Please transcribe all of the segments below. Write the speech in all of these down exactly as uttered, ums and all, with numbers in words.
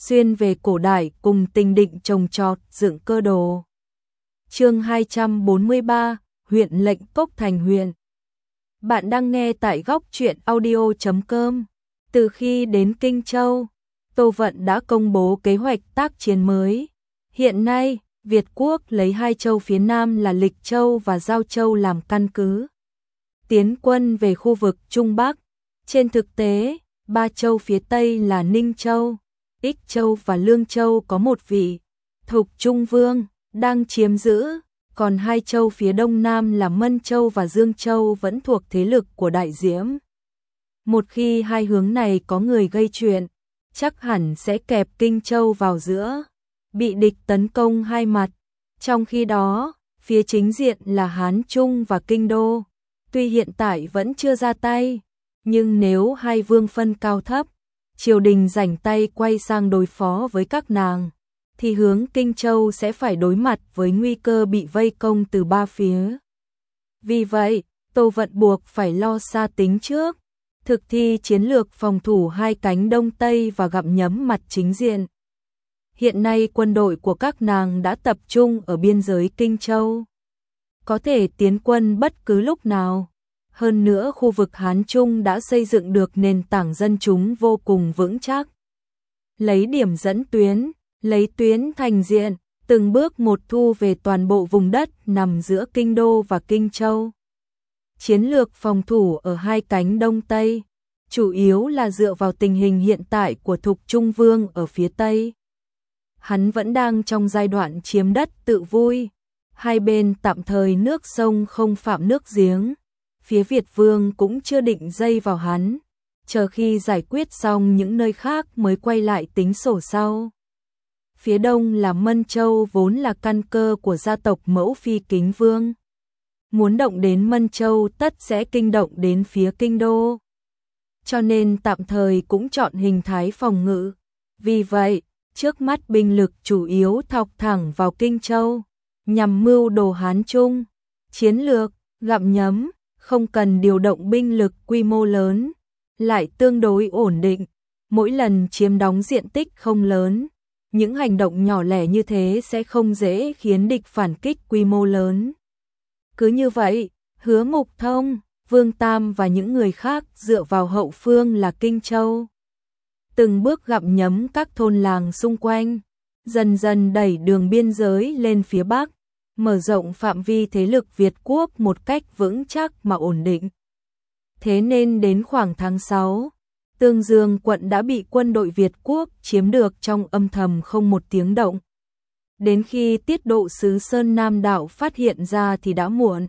xuyên về cổ đại cùng Tình Định trồng trọt dựng cơ đồ. Chương hai trăm bốn mươi ba, huyện lệnh Cốc Thành huyện. Bạn đang nghe tại góc truyện audio chấm com. Từ khi đến Kinh Châu, Tô Vận đã công bố kế hoạch tác chiến mới. Hiện nay, Việt Quốc lấy hai châu phía Nam là Lịch Châu và Giao Châu làm căn cứ, tiến quân về khu vực Trung Bắc. Trên thực tế, ba châu phía Tây là Ninh Châu, Ích Châu và Lương Châu có một vị Thục Trung Vương đang chiếm giữ, còn hai châu phía Đông Nam là Mân Châu và Dương Châu vẫn thuộc thế lực của Đại Diễm. Một khi hai hướng này có người gây chuyện, chắc hẳn sẽ kẹp Kinh Châu vào giữa, bị địch tấn công hai mặt. Trong khi đó, phía chính diện là Hán Trung và Kinh Đô, tuy hiện tại vẫn chưa ra tay, nhưng nếu hai vương phân cao thấp, triều đình rảnh tay quay sang đối phó với các nàng, thì hướng Kinh Châu sẽ phải đối mặt với nguy cơ bị vây công từ ba phía. Vì vậy, Tô Vận buộc phải lo xa tính trước, thực thi chiến lược phòng thủ hai cánh Đông Tây và gặm nhấm mặt chính diện. Hiện nay quân đội của các nàng đã tập trung ở biên giới Kinh Châu, có thể tiến quân bất cứ lúc nào. Hơn nữa khu vực Hán Trung đã xây dựng được nền tảng dân chúng vô cùng vững chắc. Lấy điểm dẫn tuyến, lấy tuyến thành diện, từng bước một thu về toàn bộ vùng đất nằm giữa Kinh Đô và Kinh Châu. Chiến lược phòng thủ ở hai cánh Đông Tây, chủ yếu là dựa vào tình hình hiện tại của Thục Trung Vương ở phía Tây. Hắn vẫn đang trong giai đoạn chiếm đất tự vui, hai bên tạm thời nước sông không phạm nước giếng. Phía Việt Vương cũng chưa định dây vào hắn, chờ khi giải quyết xong những nơi khác mới quay lại tính sổ sau. Phía đông là Mân Châu vốn là căn cơ của gia tộc Mẫu Phi Kính Vương. Muốn động đến Mân Châu tất sẽ kinh động đến phía Kinh Đô. Cho nên tạm thời cũng chọn hình thái phòng ngự. Vì vậy, trước mắt binh lực chủ yếu thọc thẳng vào Kinh Châu, nhằm mưu đồ Hán Trung. Chiến lược, gặm nhấm, không cần điều động binh lực quy mô lớn, lại tương đối ổn định, mỗi lần chiếm đóng diện tích không lớn. Những hành động nhỏ lẻ như thế sẽ không dễ khiến địch phản kích quy mô lớn. Cứ như vậy, Hứa Mục Thông, Vương Tam và những người khác dựa vào hậu phương là Kinh Châu, từng bước gặm nhấm các thôn làng xung quanh, dần dần đẩy đường biên giới lên phía Bắc, mở rộng phạm vi thế lực Việt Quốc một cách vững chắc mà ổn định. Thế nên đến khoảng tháng sáu, Tương Dương quận đã bị quân đội Việt Quốc chiếm được trong âm thầm không một tiếng động. Đến khi tiết độ sứ Sơn Nam Đạo phát hiện ra thì đã muộn.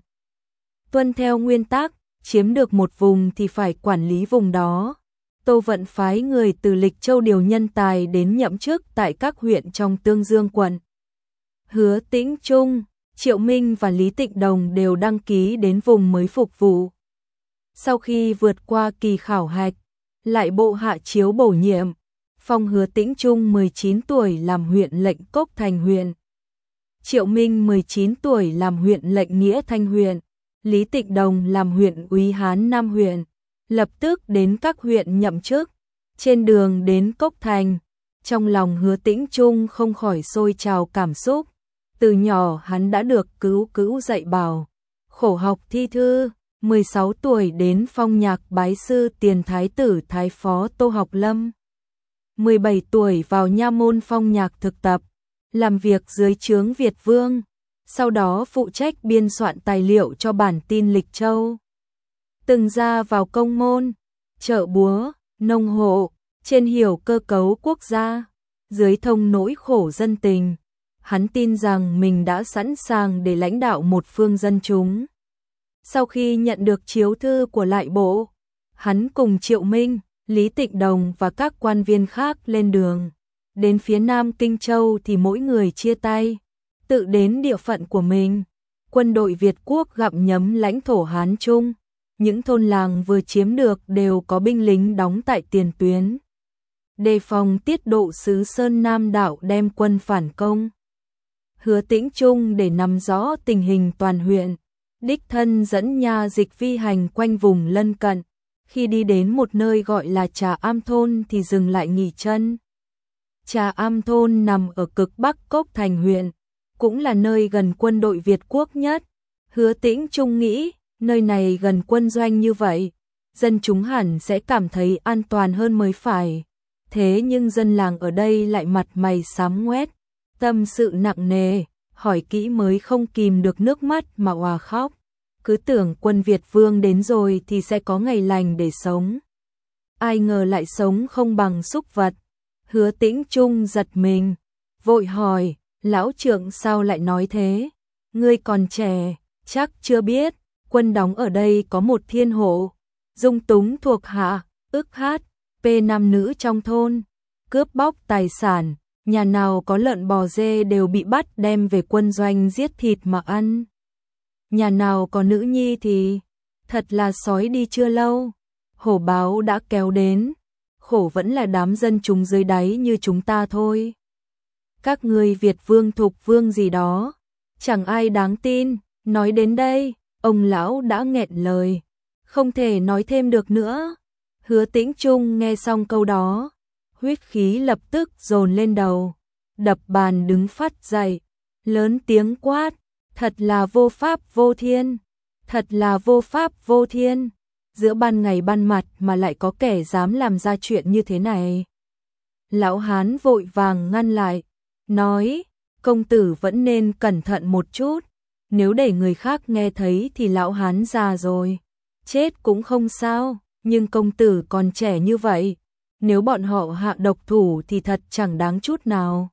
Tuân theo nguyên tắc, chiếm được một vùng thì phải quản lý vùng đó. Tô Vận phái người từ Lịch Châu điều nhân tài đến nhậm chức tại các huyện trong Tương Dương quận. Hứa Tĩnh Trung, Triệu Minh và Lý Tịnh Đồng đều đăng ký đến vùng mới phục vụ. Sau khi vượt qua kỳ khảo hạch, lại bộ hạ chiếu bổ nhiệm, phong Hứa Tĩnh Trung mười chín tuổi làm huyện lệnh Cốc Thành huyện, Triệu Minh mười chín tuổi làm huyện lệnh Nghĩa Thanh huyện, Lý Tịnh Đồng làm huyện úy Hán Nam huyện, lập tức đến các huyện nhậm chức. Trên đường đến Cốc Thành, trong lòng Hứa Tĩnh Trung không khỏi sôi trào cảm xúc. Từ nhỏ hắn đã được cứu cứu dạy bảo, khổ học thi thư, mười sáu tuổi đến phong nhạc bái sư tiền thái tử thái phó Tô Học Lâm. mười bảy tuổi vào nha môn phong nhạc thực tập, làm việc dưới trướng Việt Vương, sau đó phụ trách biên soạn tài liệu cho bản tin Lịch Châu. Từng ra vào công môn, chợ búa, nông hộ, trên hiểu cơ cấu quốc gia, dưới thông nỗi khổ dân tình. Hắn tin rằng mình đã sẵn sàng để lãnh đạo một phương dân chúng. Sau khi nhận được chiếu thư của lại bộ, hắn cùng Triệu Minh, Lý Tịnh Đồng và các quan viên khác lên đường. Đến phía Nam Kinh Châu thì mỗi người chia tay, tự đến địa phận của mình. Quân đội Việt Quốc gặm nhấm lãnh thổ Hán Trung. Những thôn làng vừa chiếm được đều có binh lính đóng tại tiền tuyến, đề phòng tiết độ sứ Sơn Nam Đạo đem quân phản công. Hứa Tĩnh Trung để nắm rõ tình hình toàn huyện, đích thân dẫn nha dịch vi hành quanh vùng lân cận. Khi đi đến một nơi gọi là Trà Am thôn thì dừng lại nghỉ chân. Trà Am thôn nằm ở cực bắc Cốc Thành huyện, cũng là nơi gần quân đội Việt Quốc nhất. Hứa Tĩnh Trung nghĩ, nơi này gần quân doanh như vậy, dân chúng hẳn sẽ cảm thấy an toàn hơn mới phải. Thế nhưng dân làng ở đây lại mặt mày xám ngoét, tâm sự nặng nề, hỏi kỹ mới không kìm được nước mắt mà òa khóc. Cứ tưởng quân Việt Vương đến rồi thì sẽ có ngày lành để sống. Ai ngờ lại sống không bằng súc vật. Hứa Tĩnh Trung giật mình, vội hỏi, lão trượng sao lại nói thế? Ngươi còn trẻ, chắc chưa biết, quân đóng ở đây có một thiên hộ, dung túng thuộc hạ, ức hát, p nam nữ trong thôn, cướp bóc tài sản, nhà nào có lợn bò dê đều bị bắt đem về quân doanh giết thịt mà ăn. Nhà nào có nữ nhi thì, thật là sói đi chưa lâu, hổ báo đã kéo đến, khổ vẫn là đám dân chúng dưới đáy như chúng ta thôi. Các ngươi Việt Vương Thục Vương gì đó, chẳng ai đáng tin. Nói đến đây, ông lão đã nghẹn lời, không thể nói thêm được nữa. Hứa Tĩnh Trung nghe xong câu đó, huyết khí lập tức dồn lên đầu, đập bàn đứng phát dậy, lớn tiếng quát, thật là vô pháp vô thiên, thật là vô pháp vô thiên, giữa ban ngày ban mặt mà lại có kẻ dám làm ra chuyện như thế này. Lão hán vội vàng ngăn lại, nói, công tử vẫn nên cẩn thận một chút, nếu để người khác nghe thấy thì lão hán già rồi, chết cũng không sao, nhưng công tử còn trẻ như vậy, nếu bọn họ hạ độc thủ thì thật chẳng đáng chút nào.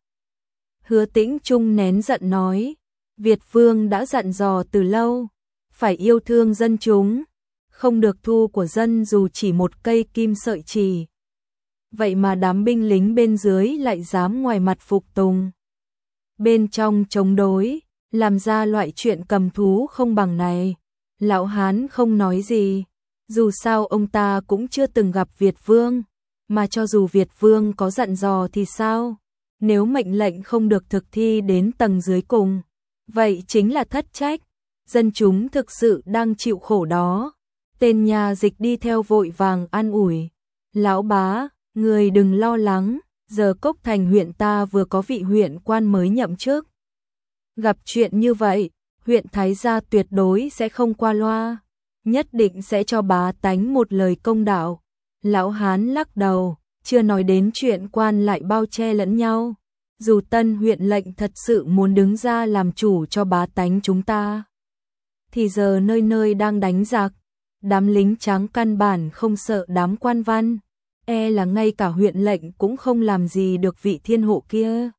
Hứa Tĩnh Trung nén giận nói, Việt Vương đã dặn dò từ lâu, phải yêu thương dân chúng, không được thu của dân dù chỉ một cây kim sợi chỉ. Vậy mà đám binh lính bên dưới lại dám ngoài mặt phục tùng, bên trong chống đối, làm ra loại chuyện cầm thú không bằng này. Lão hán không nói gì, dù sao ông ta cũng chưa từng gặp Việt Vương, mà cho dù Việt Vương có dặn dò thì sao? Nếu mệnh lệnh không được thực thi đến tầng dưới cùng, vậy chính là thất trách, dân chúng thực sự đang chịu khổ đó. Tên nhà dịch đi theo vội vàng an ủi, lão bá, người đừng lo lắng, giờ Cốc Thành huyện ta vừa có vị huyện quan mới nhậm chức. Gặp chuyện như vậy, huyện Thái Gia tuyệt đối sẽ không qua loa, nhất định sẽ cho bá tánh một lời công đạo. Lão hán lắc đầu, chưa nói đến chuyện quan lại bao che lẫn nhau. Dù tân huyện lệnh thật sự muốn đứng ra làm chủ cho bá tánh chúng ta, thì giờ nơi nơi đang đánh giặc, đám lính trắng căn bản không sợ đám quan văn, e là ngay cả huyện lệnh cũng không làm gì được vị thiên hộ kia.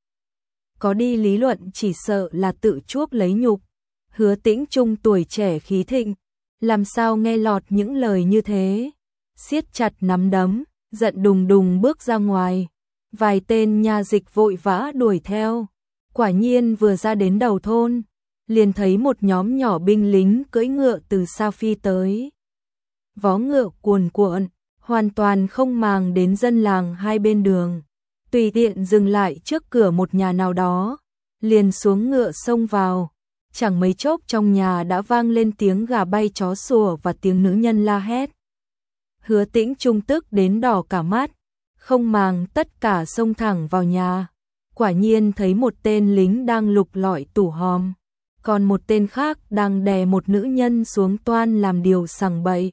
Có đi lý luận chỉ sợ là tự chuốc lấy nhục. Hứa Tĩnh Trung tuổi trẻ khí thịnh, làm sao nghe lọt những lời như thế, siết chặt nắm đấm, giận đùng đùng bước ra ngoài. Vài tên nha dịch vội vã đuổi theo, quả nhiên vừa ra đến đầu thôn, liền thấy một nhóm nhỏ binh lính cưỡi ngựa từ xa phi tới. Vó ngựa cuồn cuộn, hoàn toàn không màng đến dân làng hai bên đường, tùy tiện dừng lại trước cửa một nhà nào đó, liền xuống ngựa xông vào. Chẳng mấy chốc trong nhà đã vang lên tiếng gà bay chó sủa và tiếng nữ nhân la hét. Hứa Tĩnh Trung tức đến đỏ cả mắt, không màng tất cả xông thẳng vào nhà. Quả nhiên thấy một tên lính đang lục lọi tủ hòm, còn một tên khác đang đè một nữ nhân xuống toan làm điều sằng bậy.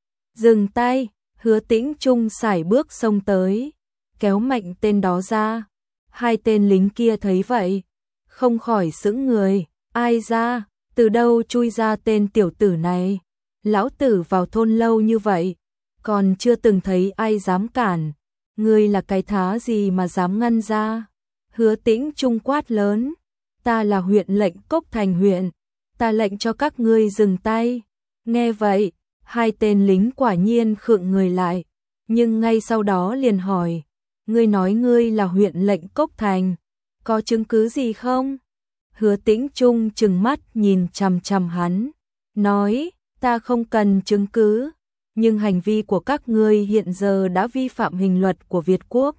Dừng tay, Hứa Tĩnh Trung sải bước xông tới, kéo mạnh tên đó ra. Hai tên lính kia thấy vậy, không khỏi sững người. Ai ra, từ đâu chui ra tên tiểu tử này? Lão tử vào thôn lâu như vậy, còn chưa từng thấy ai dám cản. Ngươi là cái thá gì mà dám ngăn ra? Hứa Tĩnh Trung quát lớn, ta là huyện lệnh Cốc Thành huyện, ta lệnh cho các ngươi dừng tay. Nghe vậy, hai tên lính quả nhiên khựng người lại, nhưng ngay sau đó liền hỏi, ngươi nói ngươi là huyện lệnh Cốc Thành, có chứng cứ gì không? Hứa Tĩnh Trung trừng mắt nhìn chằm chằm hắn, nói, ta không cần chứng cứ, nhưng hành vi của các ngươi hiện giờ đã vi phạm hình luật của Việt Quốc.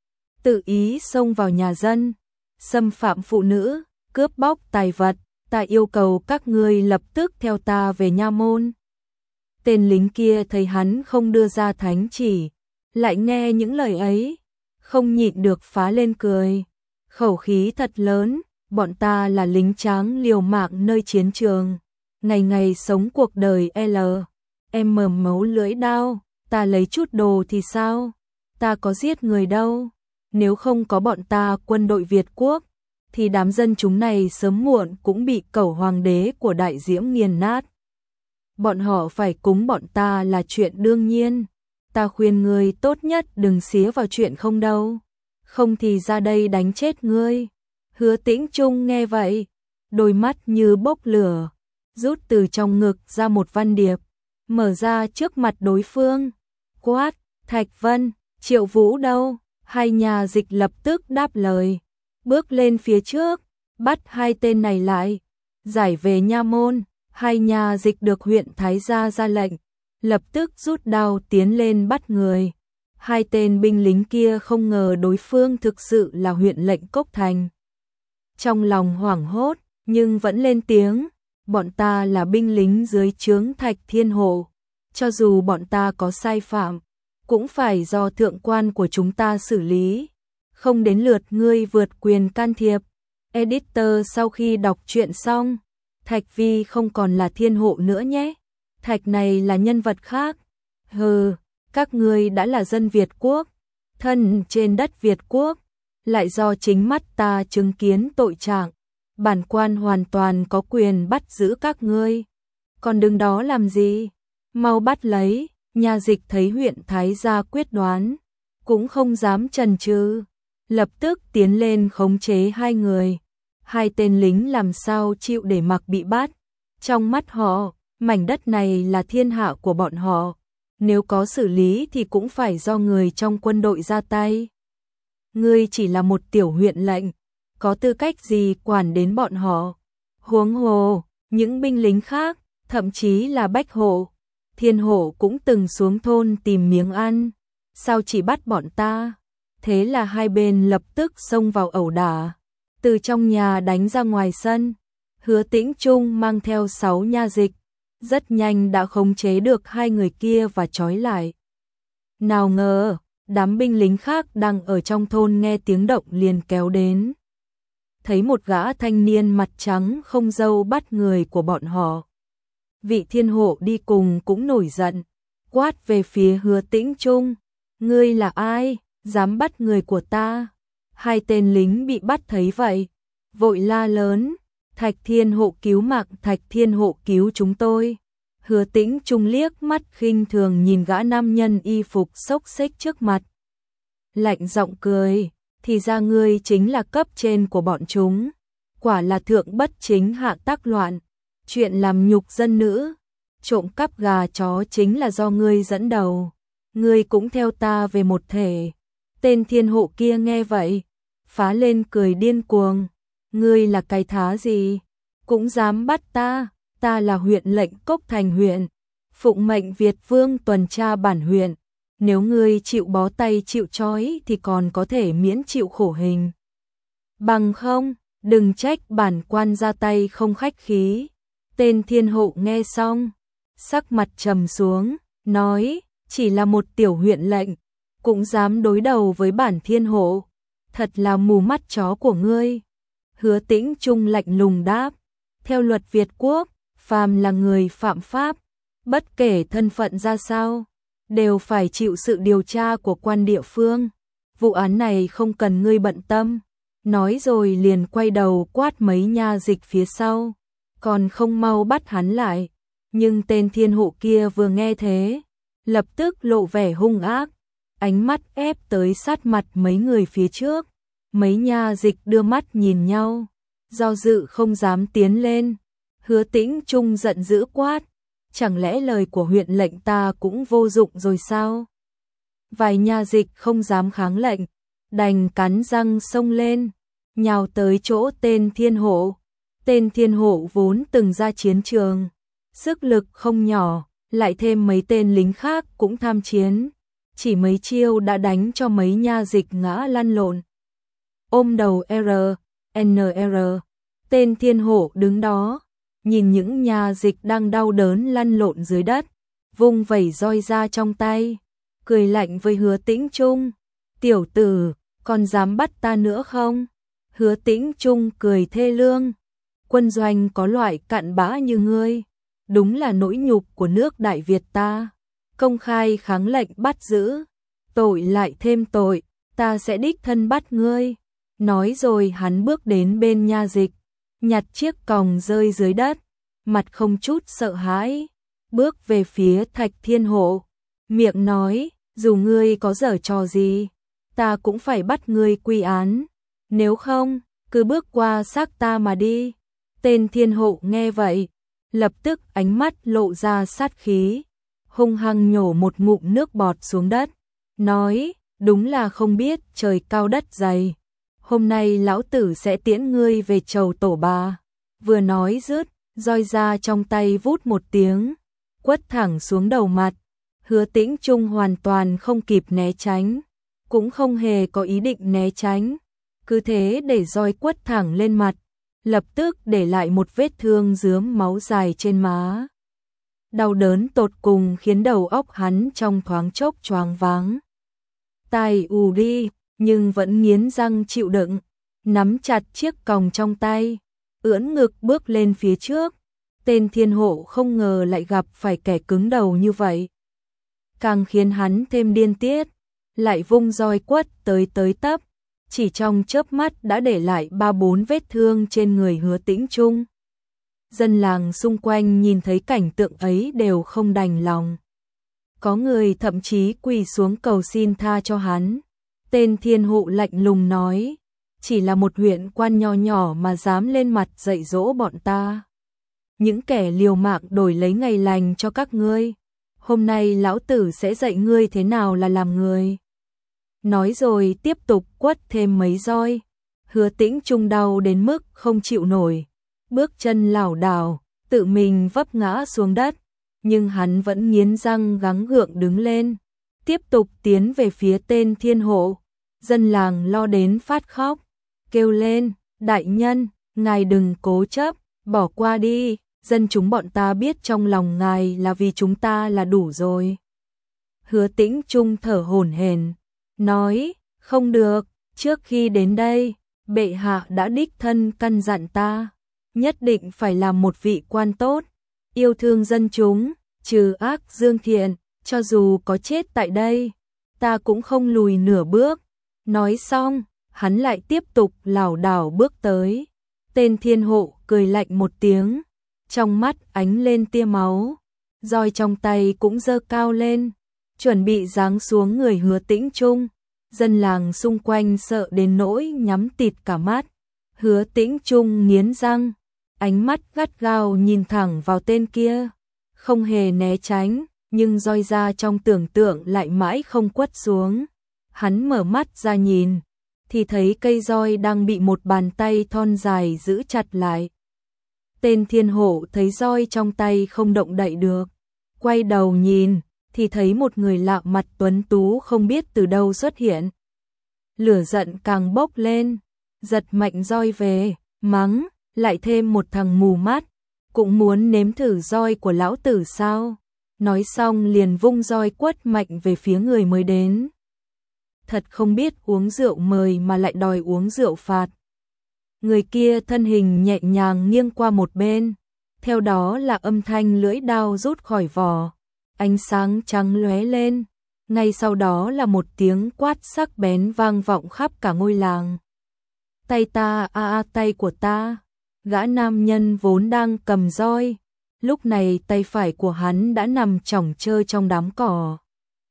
Tự ý xông vào nhà dân, xâm phạm phụ nữ, cướp bóc tài vật, ta yêu cầu các ngươi lập tức theo ta về nha môn. Tên lính kia thấy hắn không đưa ra thánh chỉ, lại nghe những lời ấy, không nhịn được phá lên cười. Khẩu khí thật lớn, bọn ta là lính tráng liều mạng nơi chiến trường, ngày ngày sống cuộc đời L. Em mờm mấu lưỡi đao, ta lấy chút đồ thì sao? Ta có giết người đâu. Nếu không có bọn ta quân đội Việt Quốc, thì đám dân chúng này sớm muộn cũng bị cẩu hoàng đế của Đại Diễm nghiền nát. Bọn họ phải cúng bọn ta là chuyện đương nhiên. Ta khuyên ngươi tốt nhất đừng xía vào chuyện không đâu. Không thì ra đây đánh chết ngươi. Hứa Tĩnh Trung nghe vậy, đôi mắt như bốc lửa, rút từ trong ngực ra một văn điệp, mở ra trước mặt đối phương. Quát, Thạch Vân, Triệu Vũ đâu? Hai nhà dịch lập tức đáp lời, bước lên phía trước, bắt hai tên này lại, giải về nha môn. Hai nhà dịch được huyện Thái Gia ra lệnh, lập tức rút đao tiến lên bắt người. Hai tên binh lính kia không ngờ đối phương thực sự là huyện lệnh Cốc Thành. Trong lòng hoảng hốt, nhưng vẫn lên tiếng, bọn ta là binh lính dưới trướng Thạch Thiên Hộ. Cho dù bọn ta có sai phạm, cũng phải do thượng quan của chúng ta xử lý. Không đến lượt ngươi vượt quyền can thiệp. Editor sau khi đọc truyện xong, Thạch Vi không còn là Thiên Hộ nữa nhé. Thạch này là nhân vật khác. Hừ, các ngươi đã là dân Việt Quốc, thân trên đất Việt Quốc, lại do chính mắt ta chứng kiến tội trạng. Bản quan hoàn toàn có quyền bắt giữ các ngươi. Còn đứng đó làm gì? Mau bắt lấy. Nha dịch thấy huyện Thái Gia quyết đoán, cũng không dám chần chừ, lập tức tiến lên khống chế hai người. Hai tên lính làm sao chịu để mặc bị bắt. Trong mắt họ, mảnh đất này là thiên hạ của bọn họ. Nếu có xử lý thì cũng phải do người trong quân đội ra tay. Ngươi chỉ là một tiểu huyện lệnh, có tư cách gì quản đến bọn họ? Huống hồ, những binh lính khác, thậm chí là Bách Hộ, Thiên Hộ cũng từng xuống thôn tìm miếng ăn. Sao chỉ bắt bọn ta? Thế là hai bên lập tức xông vào ẩu đả, từ trong nhà đánh ra ngoài sân. Hứa Tĩnh Trung mang theo sáu nha dịch, rất nhanh đã khống chế được hai người kia và trói lại. Nào ngờ, đám binh lính khác đang ở trong thôn nghe tiếng động liền kéo đến. Thấy một gã thanh niên mặt trắng không râu bắt người của bọn họ. Vị Thiên Hộ đi cùng cũng nổi giận, quát về phía Hứa Tĩnh Trung. Ngươi là ai, dám bắt người của ta? Hai tên lính bị bắt thấy vậy, vội la lớn, Thạch Thiên Hộ cứu mạng, Thạch Thiên Hộ cứu chúng tôi. Hứa Tĩnh Trung liếc mắt khinh thường nhìn gã nam nhân y phục xốc xếch trước mặt. Lạnh giọng cười, thì ra ngươi chính là cấp trên của bọn chúng. Quả là thượng bất chính hạ tác loạn. Chuyện làm nhục dân nữ, trộm cắp gà chó chính là do ngươi dẫn đầu. Ngươi cũng theo ta về một thể. Tên Thiên Hộ kia nghe vậy, phá lên cười điên cuồng. Ngươi là cái thá gì? Cũng dám bắt ta? Ta là huyện lệnh Cốc Thành huyện, phụng mệnh Việt Vương tuần tra bản huyện. Nếu ngươi chịu bó tay chịu trói thì còn có thể miễn chịu khổ hình. Bằng không, đừng trách bản quan ra tay không khách khí. Tên Thiên Hộ nghe xong, sắc mặt trầm xuống, nói, chỉ là một tiểu huyện lệnh, cũng dám đối đầu với bản Thiên Hộ. Thật là mù mắt chó của ngươi. Hứa Tĩnh Trung lạnh lùng đáp, theo luật Việt Quốc, phàm là người phạm pháp, bất kể thân phận ra sao, đều phải chịu sự điều tra của quan địa phương. Vụ án này không cần ngươi bận tâm. Nói rồi liền quay đầu quát mấy nha dịch phía sau, còn không mau bắt hắn lại. Nhưng tên Thiên Hộ kia vừa nghe thế, lập tức lộ vẻ hung ác, ánh mắt ép tới sát mặt mấy người phía trước. Mấy nha dịch đưa mắt nhìn nhau, do dự không dám tiến lên. Hứa Tĩnh Trung giận dữ quát, chẳng lẽ lời của huyện lệnh ta cũng vô dụng rồi sao? Vài nha dịch không dám kháng lệnh, đành cắn răng xông lên, nhào tới chỗ tên Thiên Hộ. Tên Thiên Hộ vốn từng ra chiến trường, sức lực không nhỏ, lại thêm mấy tên lính khác cũng tham chiến, chỉ mấy chiêu đã đánh cho mấy nha dịch ngã lăn lộn. Ôm đầu R, N R, tên Thiên Hộ đứng đó, nhìn những nha dịch đang đau đớn lăn lộn dưới đất, vung vẩy roi ra trong tay, cười lạnh với Hứa Tĩnh Trung. Tiểu tử, còn dám bắt ta nữa không? Hứa Tĩnh Trung cười thê lương, quân doanh có loại cặn bã như ngươi, đúng là nỗi nhục của nước Đại Việt ta, công khai kháng lệnh bắt giữ, tội lại thêm tội, ta sẽ đích thân bắt ngươi. Nói rồi hắn bước đến bên nha dịch, nhặt chiếc còng rơi dưới đất, mặt không chút sợ hãi, bước về phía Thạch Thiên Hộ, miệng nói, dù ngươi có giở trò gì, ta cũng phải bắt ngươi quy án, nếu không, cứ bước qua xác ta mà đi. Tên Thiên Hộ nghe vậy, lập tức ánh mắt lộ ra sát khí, hung hăng nhổ một ngụm nước bọt xuống đất, nói, đúng là không biết trời cao đất dày, hôm nay lão tử sẽ tiễn ngươi về chầu tổ bà. Vừa nói dứt, roi ra trong tay vút một tiếng, quất thẳng xuống đầu mặt. Hứa Tĩnh Trung hoàn toàn không kịp né tránh, cũng không hề có ý định né tránh, cứ thế để roi quất thẳng lên mặt, lập tức để lại một vết thương rướm máu dài trên má. Đau đớn tột cùng khiến đầu óc hắn trong thoáng chốc choáng váng. Tai ù đi, nhưng vẫn nghiến răng chịu đựng, nắm chặt chiếc còng trong tay, ưỡn ngực bước lên phía trước. Tên Thiên Hộ không ngờ lại gặp phải kẻ cứng đầu như vậy, càng khiến hắn thêm điên tiết, lại vung roi quất tới tới tấp, chỉ trong chớp mắt đã để lại ba bốn vết thương trên người Hứa Tĩnh Trung. Dân làng xung quanh nhìn thấy cảnh tượng ấy đều không đành lòng. Có người thậm chí quỳ xuống cầu xin tha cho hắn. Tên Thiên Hộ lạnh lùng nói, chỉ là một huyện quan nho nhỏ mà dám lên mặt dạy dỗ bọn ta. Những kẻ liều mạng đổi lấy ngày lành cho các ngươi. Hôm nay lão tử sẽ dạy ngươi thế nào là làm người. Nói rồi tiếp tục quất thêm mấy roi. Hứa Tĩnh Trung đau đến mức không chịu nổi, bước chân lảo đảo, tự mình vấp ngã xuống đất, nhưng hắn vẫn nghiến răng gắng gượng đứng lên, tiếp tục tiến về phía tên Thiên Hộ. Dân làng lo đến phát khóc, kêu lên, đại nhân, ngài đừng cố chấp, bỏ qua đi, dân chúng bọn ta biết trong lòng ngài là vì chúng ta là đủ rồi. Hứa Tĩnh Trung thở hổn hển, nói, không được, trước khi đến đây, bệ hạ đã đích thân căn dặn ta, nhất định phải làm một vị quan tốt, yêu thương dân chúng, trừ ác dương thiện, cho dù có chết tại đây, ta cũng không lùi nửa bước. Nói xong, hắn lại tiếp tục lảo đảo bước tới. Tên Thiên Hộ cười lạnh một tiếng, trong mắt ánh lên tia máu, roi trong tay cũng giơ cao lên, chuẩn bị giáng xuống người Hứa Tĩnh Trung. Dân làng xung quanh sợ đến nỗi nhắm tịt cả mắt. Hứa Tĩnh Trung nghiến răng, ánh mắt gắt gao nhìn thẳng vào tên kia, không hề né tránh, nhưng roi ra trong tưởng tượng lại mãi không quất xuống. Hắn mở mắt ra nhìn, thì thấy cây roi đang bị một bàn tay thon dài giữ chặt lại. Tên Thiên Hộ thấy roi trong tay không động đậy được, quay đầu nhìn, thì thấy một người lạ mặt tuấn tú không biết từ đâu xuất hiện. Lửa giận càng bốc lên, giật mạnh roi về, mắng, lại thêm một thằng mù mắt, cũng muốn nếm thử roi của lão tử sao? Nói xong liền vung roi quất mạnh về phía người mới đến. Thật không biết uống rượu mời mà lại đòi uống rượu phạt. Người kia thân hình nhẹ nhàng nghiêng qua một bên, theo đó là âm thanh lưỡi đao rút khỏi vỏ, ánh sáng trắng lóe lên, ngay sau đó là một tiếng quát sắc bén vang vọng khắp cả ngôi làng. Tay ta, a a tay của ta. Gã nam nhân vốn đang cầm roi, lúc này tay phải của hắn đã nằm chỏng chơ trong đám cỏ.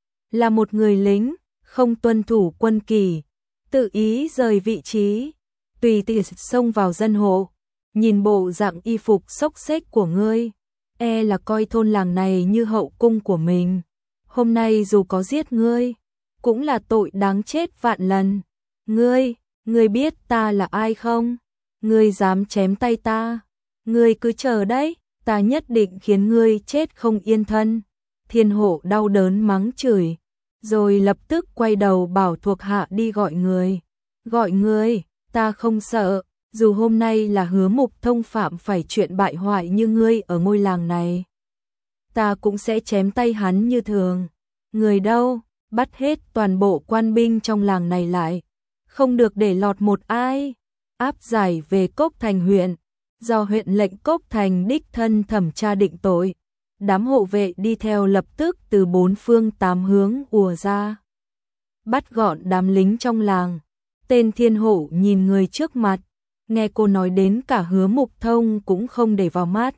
Là một người lính, không tuân thủ quân kỷ, tự ý rời vị trí, tùy tiện xông vào dân hộ. Nhìn bộ dạng y phục xốc xếch của ngươi, e là coi thôn làng này như hậu cung của mình. Hôm nay dù có giết ngươi, cũng là tội đáng chết vạn lần. Ngươi, ngươi biết ta là ai không? Ngươi dám chém tay ta, ngươi cứ chờ đấy, ta nhất định khiến ngươi chết không yên thân. Thiên Hộ đau đớn mắng chửi, rồi lập tức quay đầu bảo thuộc hạ đi gọi người. Gọi người, ta không sợ, dù hôm nay là Hứa Mục Thông phạm phải chuyện bại hoại như ngươi ở ngôi làng này, ta cũng sẽ chém tay hắn như thường. Người đâu, bắt hết toàn bộ quan binh trong làng này lại, không được để lọt một ai. Áp giải về Cốc Thành huyện, do huyện lệnh Cốc Thành đích thân thẩm tra định tội. Đám hộ vệ đi theo lập tức từ bốn phương tám hướng ùa ra, bắt gọn đám lính trong làng. Tên thiên hộ nhìn người trước mặt, nghe cô nói đến cả Hứa Mục Thông cũng không để vào mắt.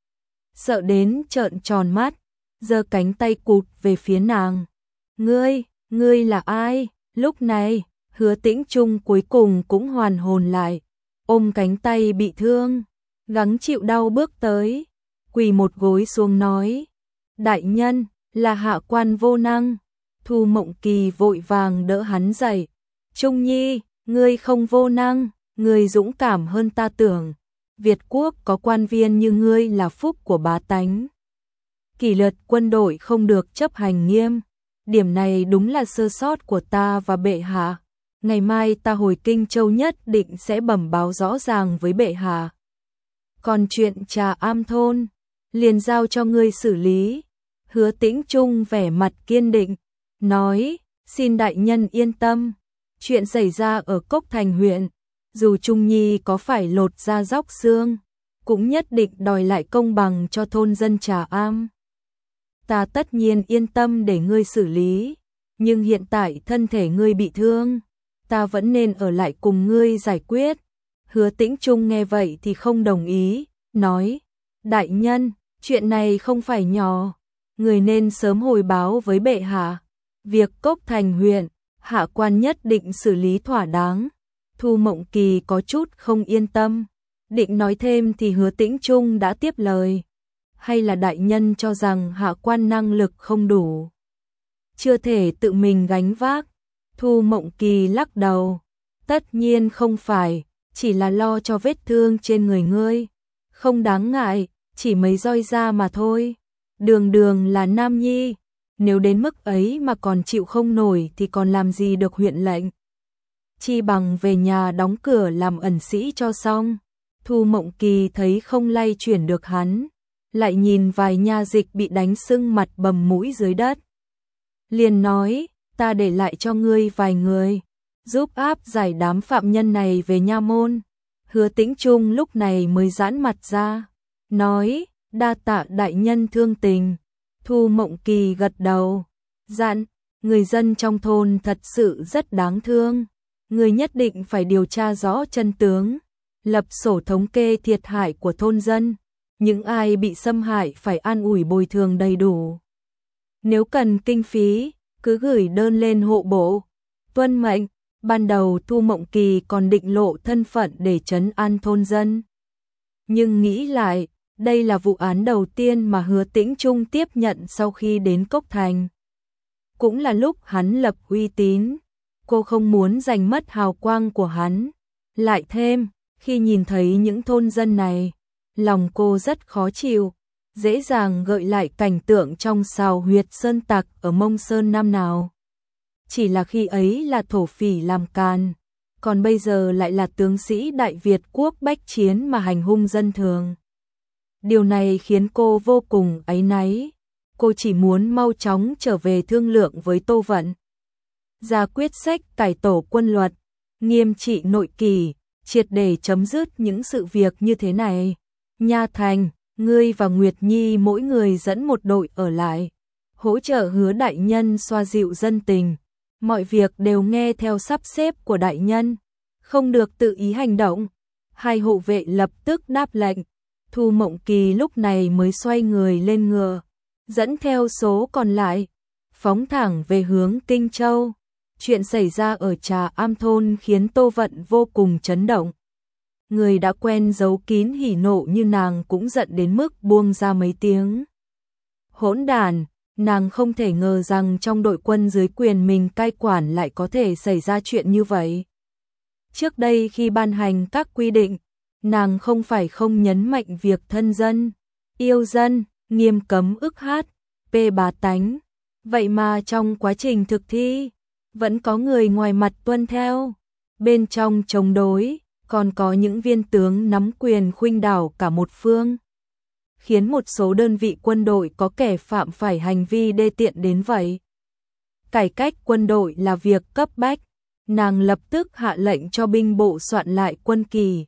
Sợ đến trợn tròn mắt, giơ cánh tay cụt về phía nàng. Ngươi, ngươi là ai? Lúc này, Hứa Tĩnh Trung cuối cùng cũng hoàn hồn lại, ôm cánh tay bị thương, gắng chịu đau bước tới, quỳ một gối xuống nói: đại nhân, là hạ quan vô năng. Thu Mộng Kỳ vội vàng đỡ hắn dậy. Trung Nhi, ngươi không vô năng, ngươi dũng cảm hơn ta tưởng. Việt quốc có quan viên như ngươi là phúc của bá tánh. Kỷ luật quân đội không được chấp hành nghiêm, điểm này đúng là sơ sót của ta và bệ hạ. Ngày mai ta hồi Kinh Châu nhất định sẽ bẩm báo rõ ràng với bệ hạ. Còn chuyện Trà Am thôn, liền giao cho ngươi xử lý. Hứa Tĩnh Trung vẻ mặt kiên định, nói: xin đại nhân yên tâm, chuyện xảy ra ở Cốc Thành huyện, dù Trung Nhi có phải lột da róc xương, cũng nhất định đòi lại công bằng cho thôn dân Trà Am. Ta tất nhiên yên tâm để ngươi xử lý, nhưng hiện tại thân thể ngươi bị thương, ta vẫn nên ở lại cùng ngươi giải quyết. Hứa Tĩnh Trung nghe vậy thì không đồng ý, nói: đại nhân, chuyện này không phải nhỏ, người nên sớm hồi báo với bệ hạ. Việc Cốc Thành huyện, hạ quan nhất định xử lý thỏa đáng. Thu Mộng Kỳ có chút không yên tâm, định nói thêm thì Hứa Tĩnh Trung đã tiếp lời: hay là đại nhân cho rằng hạ quan năng lực không đủ, chưa thể tự mình gánh vác? Thu Mộng Kỳ lắc đầu: tất nhiên không phải, chỉ là lo cho vết thương trên người ngươi, không đáng ngại, chỉ mấy roi da mà thôi. Đường đường là nam nhi, nếu đến mức ấy mà còn chịu không nổi thì còn làm gì được huyện lệnh. Chi bằng về nhà đóng cửa làm ẩn sĩ cho xong. Thu Mộng Kỳ thấy không lay chuyển được hắn, lại nhìn vài nha dịch bị đánh sưng mặt bầm mũi dưới đất, liền nói: ta để lại cho ngươi vài người, giúp áp giải đám phạm nhân này về nha môn. Hứa Tĩnh Trung lúc này mới giãn mặt ra, nói: đa tạ đại nhân thương tình. Thu Mộng Kỳ gật đầu, dặn: người dân trong thôn thật sự rất đáng thương, người nhất định phải điều tra rõ chân tướng, lập sổ thống kê thiệt hại của thôn dân, những ai bị xâm hại phải an ủi bồi thường đầy đủ. Nếu cần kinh phí, cứ gửi đơn lên hộ bộ. Tuân mệnh. Ban đầu Thu Mộng Kỳ còn định lộ thân phận để trấn an thôn dân, nhưng nghĩ lại, đây là vụ án đầu tiên mà Hứa Tĩnh Trung tiếp nhận sau khi đến Cốc Thành. Cũng là lúc hắn lập uy tín, cô không muốn giành mất hào quang của hắn. Lại thêm, khi nhìn thấy những thôn dân này, lòng cô rất khó chịu, dễ dàng gợi lại cảnh tượng trong Sào Huyệt Sơn Tặc ở Mông Sơn năm nào. Chỉ là khi ấy là thổ phỉ làm càn, còn bây giờ lại là tướng sĩ Đại Việt quốc bách chiến mà hành hung dân thường. Điều này khiến cô vô cùng áy náy, cô chỉ muốn mau chóng trở về thương lượng với Tô Vận, ra quyết sách cải tổ quân luật, nghiêm trị nội kỷ, triệt để chấm dứt những sự việc như thế này. Nha Thành, ngươi và Nguyệt Nhi mỗi người dẫn một đội ở lại, hỗ trợ Hứa đại nhân xoa dịu dân tình. Mọi việc đều nghe theo sắp xếp của đại nhân, không được tự ý hành động. Hai hộ vệ lập tức đáp lệnh. Thu Mộng Kỳ lúc này mới xoay người lên ngựa, dẫn theo số còn lại, phóng thẳng về hướng Kinh Châu. Chuyện xảy ra ở Trà Am thôn khiến Tô Vận vô cùng chấn động. Người đã quen giấu kín hỉ nộ như nàng cũng giận đến mức buông ra mấy tiếng. Hỗn đàn, nàng không thể ngờ rằng trong đội quân dưới quyền mình cai quản lại có thể xảy ra chuyện như vậy. Trước đây khi ban hành các quy định, nàng không phải không nhấn mạnh việc thân dân, yêu dân, nghiêm cấm ức hát, bê bá tánh. Vậy mà trong quá trình thực thi, vẫn có người ngoài mặt tuân theo, bên trong chống đối, còn có những viên tướng nắm quyền khuynh đảo cả một phương, khiến một số đơn vị quân đội có kẻ phạm phải hành vi đê tiện đến vậy. Cải cách quân đội là việc cấp bách, nàng lập tức hạ lệnh cho binh bộ soạn lại quân kỳ,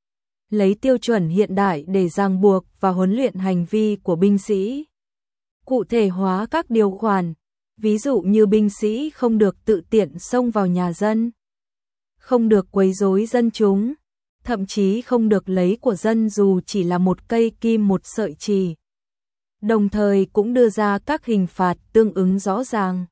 lấy tiêu chuẩn hiện đại để ràng buộc và huấn luyện hành vi của binh sĩ. Cụ thể hóa các điều khoản, ví dụ như binh sĩ không được tự tiện xông vào nhà dân, không được quấy rối dân chúng, thậm chí không được lấy của dân dù chỉ là một cây kim một sợi chỉ. Đồng thời cũng đưa ra các hình phạt tương ứng rõ ràng.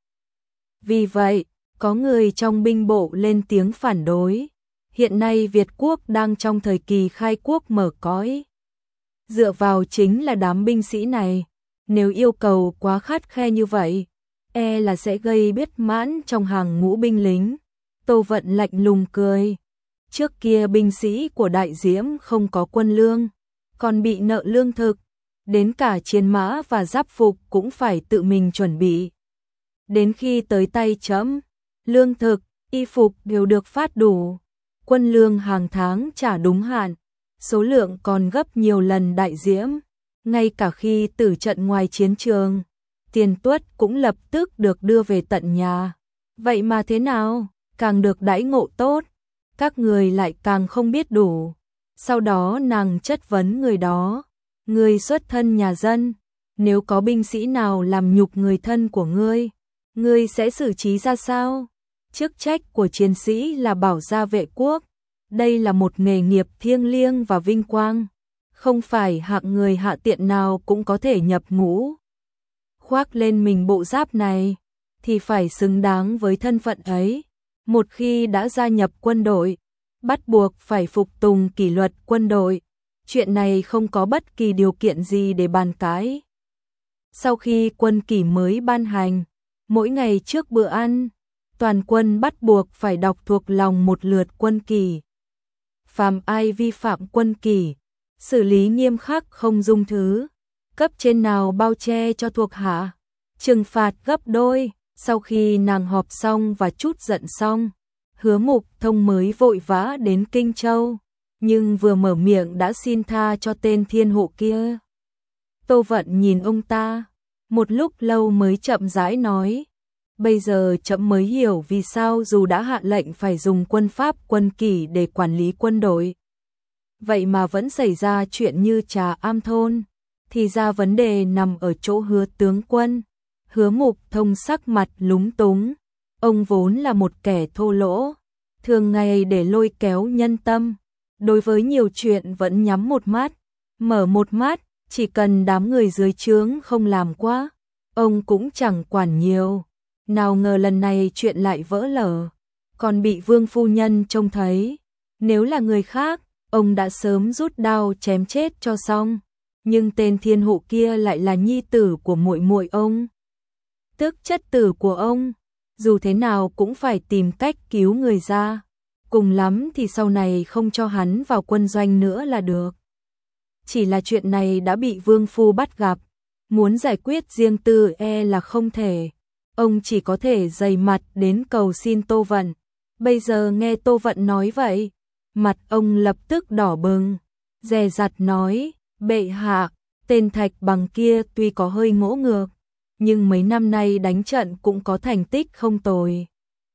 Vì vậy, có người trong binh bộ lên tiếng phản đối. Hiện nay Việt quốc đang trong thời kỳ khai quốc mở cõi. Dựa vào chính là đám binh sĩ này, nếu yêu cầu quá khắt khe như vậy, e là sẽ gây biết mãn trong hàng ngũ binh lính. Tô Vận lạnh lùng cười. Trước kia binh sĩ của Đại Diễm không có quân lương, còn bị nợ lương thực, đến cả chiến mã và giáp phục cũng phải tự mình chuẩn bị. Đến khi tới tay trẫm, lương thực, y phục đều được phát đủ, quân lương hàng tháng trả đúng hạn, số lượng còn gấp nhiều lần Đại Diễm. Ngay cả khi tử trận ngoài chiến trường, tiền tuất cũng lập tức được đưa về tận nhà. Vậy mà thế nào, càng được đãi ngộ tốt, các người lại càng không biết đủ. Sau đó nàng chất vấn người đó, người xuất thân nhà dân, nếu có binh sĩ nào làm nhục người thân của ngươi, ngươi sẽ xử trí ra sao? Chức trách của chiến sĩ là bảo gia vệ quốc, đây là một nghề nghiệp thiêng liêng và vinh quang, không phải hạng người hạ tiện nào cũng có thể nhập ngũ. Khoác lên mình bộ giáp này, thì phải xứng đáng với thân phận ấy. Một khi đã gia nhập quân đội, bắt buộc phải phục tùng kỷ luật quân đội. Chuyện này không có bất kỳ điều kiện gì để bàn cãi. Sau khi quân kỷ mới ban hành, mỗi ngày trước bữa ăn, toàn quân bắt buộc phải đọc thuộc lòng một lượt quân kỷ. Phàm ai vi phạm quân kỷ, xử lý nghiêm khắc không dung thứ. Cấp trên nào bao che cho thuộc hạ, trừng phạt gấp đôi. Sau khi nàng họp xong và trút giận xong, Hứa Mục Thông mới vội vã đến Kinh Châu, nhưng vừa mở miệng đã xin tha cho tên thiên hộ kia. Tô Vận nhìn ông ta, một lúc lâu mới chậm rãi nói, bây giờ chậm mới hiểu vì sao dù đã hạ lệnh phải dùng quân pháp quân kỷ để quản lý quân đội, vậy mà vẫn xảy ra chuyện như Trà Am thôn, thì ra vấn đề nằm ở chỗ Hứa tướng quân. Hứa Mục Thông sắc mặt lúng túng, ông vốn là một kẻ thô lỗ, thường ngày để lôi kéo nhân tâm, đối với nhiều chuyện vẫn nhắm một mắt, mở một mắt, chỉ cần đám người dưới trướng không làm quá, ông cũng chẳng quản nhiều. Nào ngờ lần này chuyện lại vỡ lở, còn bị Vương phu nhân trông thấy, nếu là người khác, ông đã sớm rút đao chém chết cho xong, nhưng tên thiên hộ kia lại là nhi tử của muội muội ông, tức chất tử của ông, dù thế nào cũng phải tìm cách cứu người ra, cùng lắm thì sau này không cho hắn vào quân doanh nữa là được. Chỉ là chuyện này đã bị Vương phu bắt gặp, muốn giải quyết riêng tư e là không thể, ông chỉ có thể dày mặt đến cầu xin Tô Vận. Bây giờ nghe Tô Vận nói vậy, mặt ông lập tức đỏ bừng, dè dặt nói, bệ hạ, tên Thạch Bằng kia tuy có hơi ngỗ ngược, nhưng mấy năm nay đánh trận cũng có thành tích không tồi.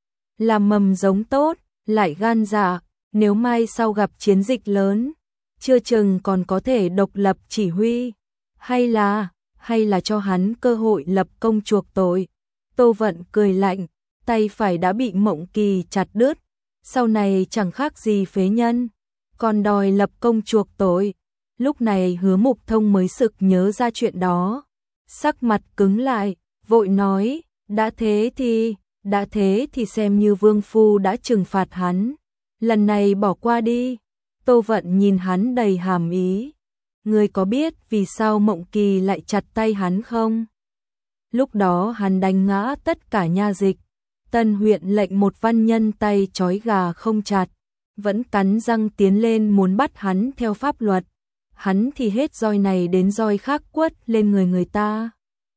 Làm mầm giống tốt, lại gan dạ, nếu mai sau gặp chiến dịch lớn, chưa chừng còn có thể độc lập chỉ huy, hay là, hay là cho hắn cơ hội lập công chuộc tội. Tô Vận cười lạnh, tay phải đã bị Mộng Kỳ chặt đứt, sau này chẳng khác gì phế nhân, còn đòi lập công chuộc tội. Lúc này Hứa Mục Thông mới sực nhớ ra chuyện đó, sắc mặt cứng lại, vội nói, đã thế thì, đã thế thì xem như Vương phu đã trừng phạt hắn, lần này bỏ qua đi. Tô Vận nhìn hắn đầy hàm ý, ngươi có biết vì sao Mộng Kỳ lại chặt tay hắn không? Lúc đó hắn đánh ngã tất cả nha dịch, Tân huyện lệnh một văn nhân tay trói gà không chặt, vẫn cắn răng tiến lên muốn bắt hắn theo pháp luật. Hắn thì hết roi này đến roi khác quất lên người người ta.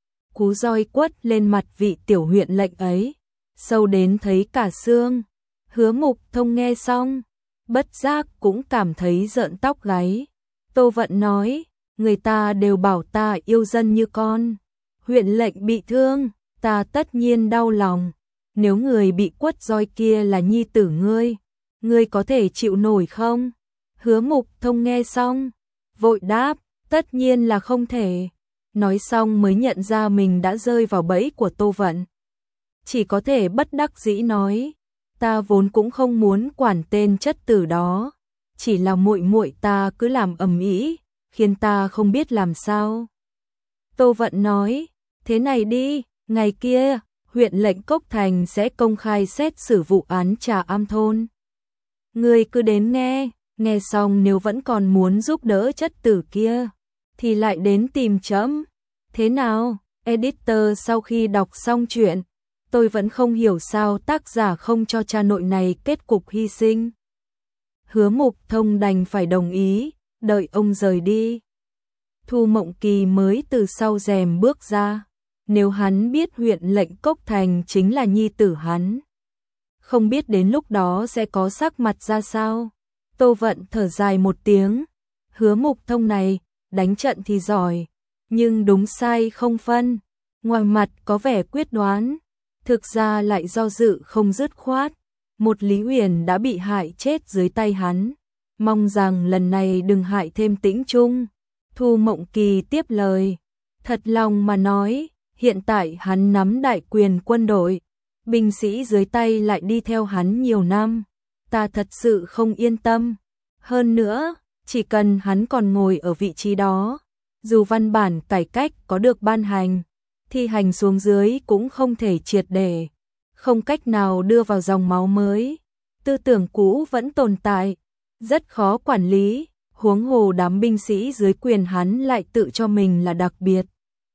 Cú roi quất lên mặt vị tiểu huyện lệnh ấy, sâu đến thấy cả xương. Hứa Mục Thông nghe xong, bất giác cũng cảm thấy rợn tóc gáy. Tô Vận nói, người ta đều bảo ta yêu dân như con, huyện lệnh bị thương, ta tất nhiên đau lòng, nếu người bị quất roi kia là nhi tử ngươi, ngươi có thể chịu nổi không? Hứa Mục Thông nghe xong, vội đáp, tất nhiên là không thể. Nói xong mới nhận ra mình đã rơi vào bẫy của Tô Vận. Chỉ có thể bất đắc dĩ nói, ta vốn cũng không muốn quản tên chất tử đó, chỉ là muội muội ta cứ làm ầm ĩ, khiến ta không biết làm sao. Tô Vận nói, thế này đi, ngày kia, huyện lệnh Cốc Thành sẽ công khai xét xử vụ án Trà Am thôn. Ngươi cứ đến nghe, nghe xong nếu vẫn còn muốn giúp đỡ chất tử kia, thì lại đến tìm trẫm. Thế nào, editor? Sau khi đọc xong chuyện, tôi vẫn không hiểu sao tác giả không cho cha nội này kết cục hy sinh. Hứa Mục Thông đành phải đồng ý, đợi ông rời đi. Thu Mộng Kỳ mới từ sau rèm bước ra. Nếu hắn biết huyện lệnh Cốc Thành chính là nhi tử hắn, không biết đến lúc đó sẽ có sắc mặt ra sao. Tô Vận thở dài một tiếng, Hứa Mục Thông này, đánh trận thì giỏi, nhưng đúng sai không phân, ngoài mặt có vẻ quyết đoán, thực ra lại do dự không dứt khoát. Một Lý Huyền đã bị hại chết dưới tay hắn, mong rằng lần này đừng hại thêm Tĩnh Trung. Thu Mộng Kỳ tiếp lời, thật lòng mà nói, hiện tại hắn nắm đại quyền quân đội, binh sĩ dưới tay lại đi theo hắn nhiều năm, ta thật sự không yên tâm. Hơn nữa, chỉ cần hắn còn ngồi ở vị trí đó, dù văn bản cải cách có được ban hành, thi hành xuống dưới cũng không thể triệt để, không cách nào đưa vào dòng máu mới. Tư tưởng cũ vẫn tồn tại, rất khó quản lý, huống hồ đám binh sĩ dưới quyền hắn lại tự cho mình là đặc biệt.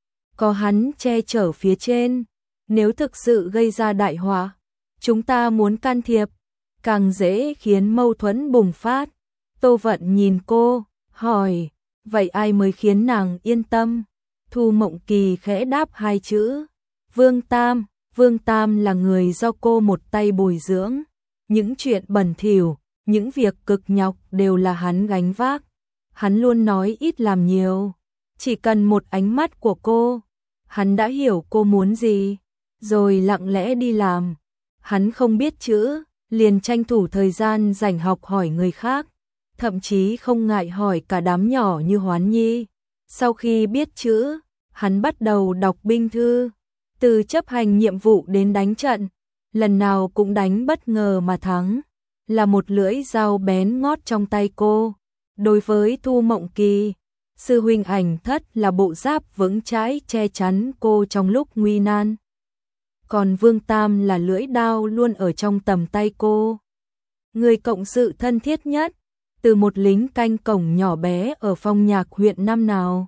Có hắn che chở phía trên, nếu thực sự gây ra đại họa, chúng ta muốn can thiệp, càng dễ khiến mâu thuẫn bùng phát. Tô Vận nhìn cô, hỏi, vậy ai mới khiến nàng yên tâm? Thu Mộng Kỳ khẽ đáp hai chữ, Vương Tam. Vương Tam là người do cô một tay bồi dưỡng, những chuyện bẩn thỉu, những việc cực nhọc đều là hắn gánh vác. Hắn luôn nói ít làm nhiều, chỉ cần một ánh mắt của cô, hắn đã hiểu cô muốn gì, rồi lặng lẽ đi làm. Hắn không biết chữ, liền tranh thủ thời gian rảnh học hỏi người khác, thậm chí không ngại hỏi cả đám nhỏ như Hoán Nhi. Sau khi biết chữ, hắn bắt đầu đọc binh thư, từ chấp hành nhiệm vụ đến đánh trận, lần nào cũng đánh bất ngờ mà thắng, là một lưỡi dao bén ngót trong tay cô. Đối với Thu Mộng Kỳ, sư huynh Ảnh Thất là bộ giáp vững chãi che chắn cô trong lúc nguy nan, còn Vương Tam là lưỡi đao luôn ở trong tầm tay cô, người cộng sự thân thiết nhất, từ một lính canh cổng nhỏ bé ở Phong Nhạc huyện năm nào,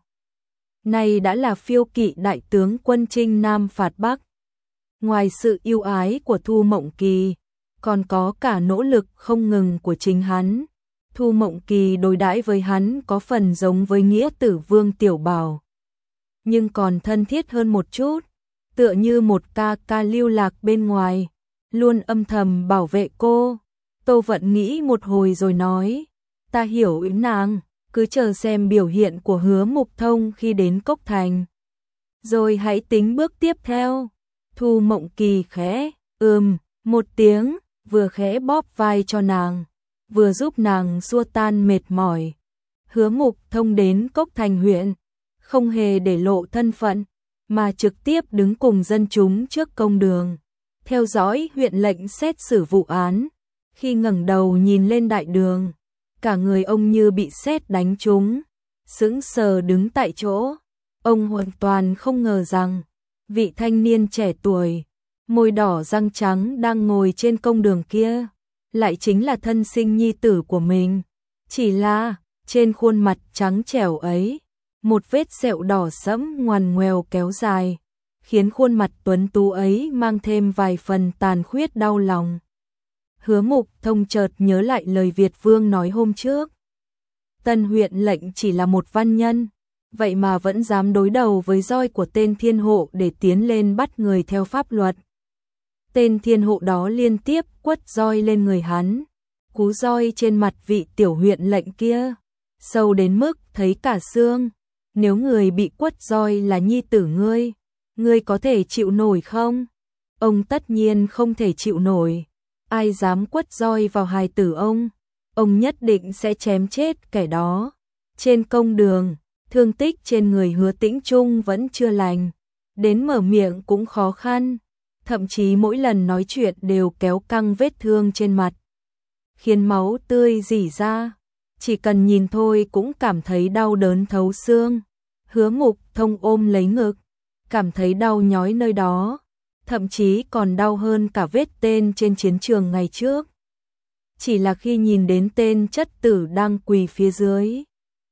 nay đã là phiêu kỵ đại tướng quân chinh Nam phạt Bắc. Ngoài sự yêu ái của Thu Mộng Kỳ, còn có cả nỗ lực không ngừng của chính hắn. Thu Mộng Kỳ đối đãi với hắn có phần giống với nghĩa tử Vương Tiểu Bảo, nhưng còn thân thiết hơn một chút, tựa như một ca ca lưu lạc bên ngoài, luôn âm thầm bảo vệ cô. Tô Vận nghĩ một hồi rồi nói, ta hiểu ý nàng, cứ chờ xem biểu hiện của Hứa Mục Thông khi đến Cốc Thành, rồi hãy tính bước tiếp theo. Thu Mộng Kỳ khẽ ừm một tiếng, vừa khẽ bóp vai cho nàng, vừa giúp nàng xua tan mệt mỏi. Hứa Mục Thông đến Cốc Thành huyện, không hề để lộ thân phận, mà trực tiếp đứng cùng dân chúng trước công đường, theo dõi huyện lệnh xét xử vụ án. Khi ngẩng đầu nhìn lên đại đường, cả người ông như bị sét đánh trúng, sững sờ đứng tại chỗ. Ông hoàn toàn không ngờ rằng vị thanh niên trẻ tuổi, môi đỏ răng trắng đang ngồi trên công đường kia, lại chính là thân sinh nhi tử của mình. Chỉ là, trên khuôn mặt trắng trẻo ấy, một vết sẹo đỏ sẫm ngoằn ngoèo kéo dài, khiến khuôn mặt tuấn tú ấy mang thêm vài phần tàn khuyết đau lòng. Hứa Mục Thông chợt nhớ lại lời Việt Vương nói hôm trước. Tân huyện lệnh chỉ là một văn nhân, vậy mà vẫn dám đối đầu với roi của tên thiên hộ để tiến lên bắt người theo pháp luật. Tên thiên hộ đó liên tiếp quất roi lên người hắn, cú roi trên mặt vị tiểu huyện lệnh kia, sâu đến mức thấy cả xương. Nếu người bị quất roi là nhi tử ngươi, ngươi có thể chịu nổi không? ông tất nhiên không thể chịu nổi. Ai dám quất roi vào hài tử ông, ông nhất định sẽ chém chết kẻ đó. Trên công đường, thương tích trên người Hứa Tĩnh Trung vẫn chưa lành, đến mở miệng cũng khó khăn, thậm chí mỗi lần nói chuyện đều kéo căng vết thương trên mặt, khiến máu tươi rỉ ra, chỉ cần nhìn thôi cũng cảm thấy đau đớn thấu xương. Hứa Mục Thông ôm lấy ngực, cảm thấy đau nhói nơi đó, thậm chí còn đau hơn cả vết tên trên chiến trường ngày trước. Chỉ là khi nhìn đến tên chất tử đang quỳ phía dưới,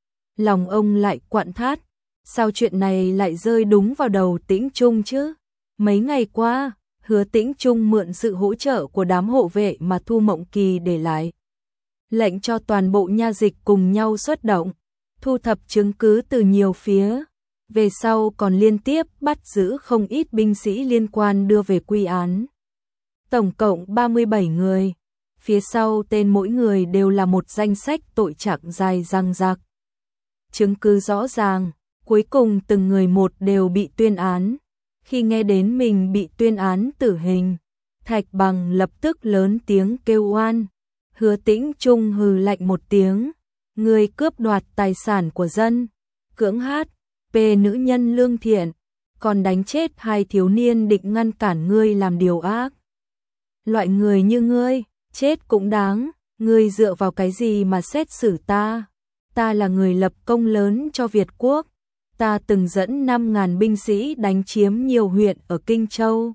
lòng ông lại quặn thắt, sao chuyện này lại rơi đúng vào đầu Tĩnh Trung chứ? Mấy ngày qua, Hứa Tĩnh Trung mượn sự hỗ trợ của đám hộ vệ mà Thu Mộng Kỳ để lại, lệnh cho toàn bộ nha dịch cùng nhau xuất động, thu thập chứng cứ từ nhiều phía. Về sau còn liên tiếp bắt giữ không ít binh sĩ liên quan đưa về quy án. Tổng cộng ba mươi bảy người, phía sau tên mỗi người đều là một danh sách tội trạng dài dằng dặc. Chứng cứ rõ ràng, cuối cùng từng người một đều bị tuyên án. Khi nghe đến mình bị tuyên án tử hình, Thạch Bằng lập tức lớn tiếng kêu oan. Hứa Tĩnh Trung hừ lạnh một tiếng, người cướp đoạt tài sản của dân, cưỡng hát bê nữ nhân lương thiện, còn đánh chết hai thiếu niên định ngăn cản ngươi làm điều ác. Loại người như ngươi, chết cũng đáng, ngươi dựa vào cái gì mà xét xử ta? Ta là người lập công lớn cho Việt quốc, ta từng dẫn năm ngàn binh sĩ đánh chiếm nhiều huyện ở Kinh Châu.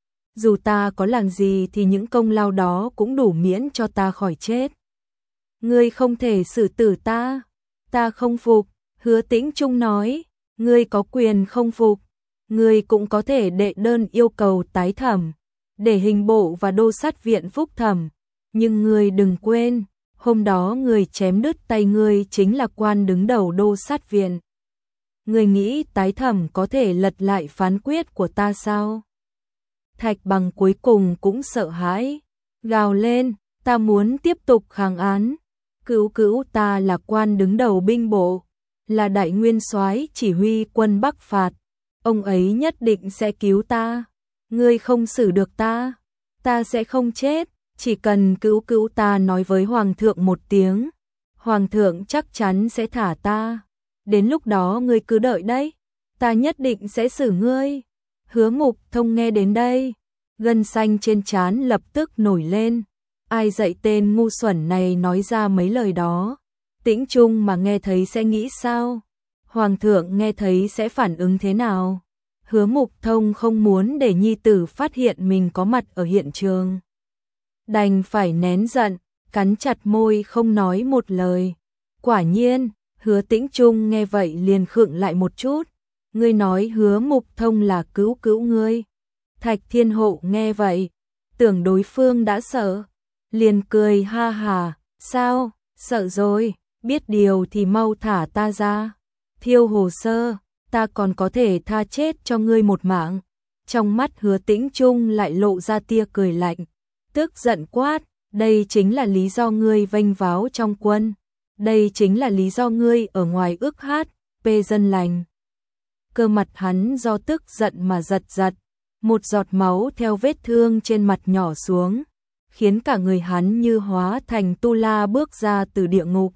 Dù ta có làm gì thì những công lao đó cũng đủ miễn cho ta khỏi chết. Ngươi không thể xử tử ta, ta không phục. Hứa Tĩnh Trung nói, ngươi có quyền không phục, ngươi cũng có thể đệ đơn yêu cầu tái thẩm, để hình bộ và đô sát viện phúc thẩm, nhưng ngươi đừng quên, hôm đó người chém đứt tay ngươi chính là quan đứng đầu đô sát viện. Ngươi nghĩ tái thẩm có thể lật lại phán quyết của ta sao? Thạch Bằng cuối cùng cũng sợ hãi, gào lên, ta muốn tiếp tục kháng án, cứu cứu ta là quan đứng đầu binh bộ, là đại nguyên soái chỉ huy quân Bắc phạt, ông ấy nhất định sẽ cứu ta. Ngươi không xử được ta, ta sẽ không chết, chỉ cần cứu cứu ta nói với hoàng thượng một tiếng, hoàng thượng chắc chắn sẽ thả ta. Đến lúc đó ngươi cứ đợi đấy, ta nhất định sẽ xử ngươi. Hứa Mục Thông nghe đến đây, gân xanh trên trán lập tức nổi lên. Ai dạy tên ngu xuẩn này nói ra mấy lời đó? Tĩnh Trung mà nghe thấy sẽ nghĩ sao? Hoàng thượng nghe thấy sẽ phản ứng thế nào? Hứa Mục Thông không muốn để nhi tử phát hiện mình có mặt ở hiện trường, đành phải nén giận, cắn chặt môi không nói một lời. Quả nhiên, Hứa Tĩnh Trung nghe vậy liền khựng lại một chút. Ngươi nói Hứa Mục Thông là cứu cứu ngươi? Thạch Thiên Hộ nghe vậy, tưởng đối phương đã sợ, liền cười ha hà, sao, sợ rồi, biết điều thì mau thả ta ra, thiêu hồ sơ, ta còn có thể tha chết cho ngươi một mạng. Trong mắt Hứa Tĩnh Trung lại lộ ra tia cười lạnh, tức giận quát, đây chính là lý do ngươi vênh váo trong quân, đây chính là lý do ngươi ở ngoài ước hát, bê dân lành. Cơ mặt hắn do tức giận mà giật giật, một giọt máu theo vết thương trên mặt nhỏ xuống, khiến cả người hắn như hóa thành tu la bước ra từ địa ngục.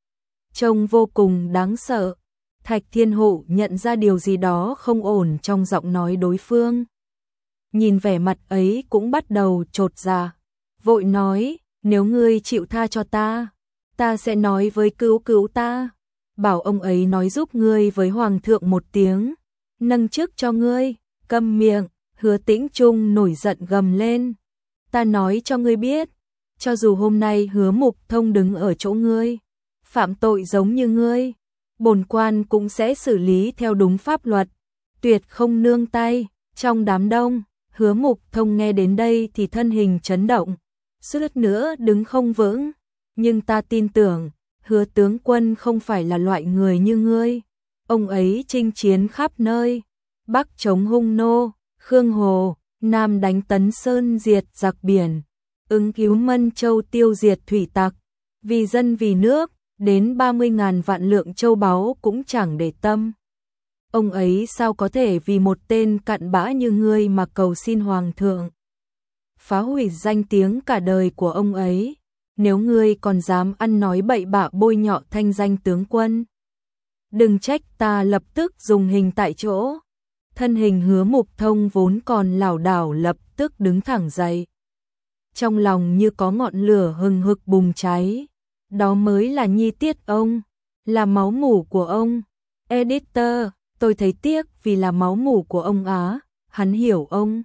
Trông vô cùng đáng sợ. Thạch Thiên Hộ nhận ra điều gì đó không ổn trong giọng nói đối phương. Nhìn vẻ mặt ấy cũng bắt đầu chột dạ, vội nói, nếu ngươi chịu tha cho ta, ta sẽ nói với cứu cứu ta, bảo ông ấy nói giúp ngươi với hoàng thượng một tiếng, nâng chức cho ngươi. Câm miệng. Hứa Tĩnh Trung nổi giận gầm lên, ta nói cho ngươi biết, cho dù hôm nay Hứa Mục Thông đứng ở chỗ ngươi, phạm tội giống như ngươi, bổn quan cũng sẽ xử lý theo đúng pháp luật, tuyệt không nương tay. Trong đám đông, Hứa Mục Thông nghe đến đây thì thân hình chấn động, suýt nữa đứng không vững, nhưng ta tin tưởng, Hứa tướng quân không phải là loại người như ngươi, ông ấy chinh chiến khắp nơi, Bắc chống hung nô, Khương Hồ, Nam đánh Tấn Sơn diệt giặc biển, ứng cứu Mân Châu tiêu diệt thủy tặc, vì dân vì nước, đến ba mươi ngàn vạn lượng châu báu cũng chẳng để tâm. ông ấy sao có thể vì một tên cặn bã như ngươi mà cầu xin hoàng thượng, phá hủy danh tiếng cả đời của ông ấy, nếu ngươi còn dám ăn nói bậy bạ bôi nhọ thanh danh tướng quân. Đừng trách ta lập tức dùng hình tại chỗ. Thân hình Hứa Mục Thông vốn còn lảo đảo lập tức đứng thẳng dậy. Trong lòng như có ngọn lửa hừng hực bùng cháy. Đó mới là nhi tiết ông, là máu mủ của ông. Editor, tôi thấy tiếc vì là máu mủ của ông á, hắn hiểu ông.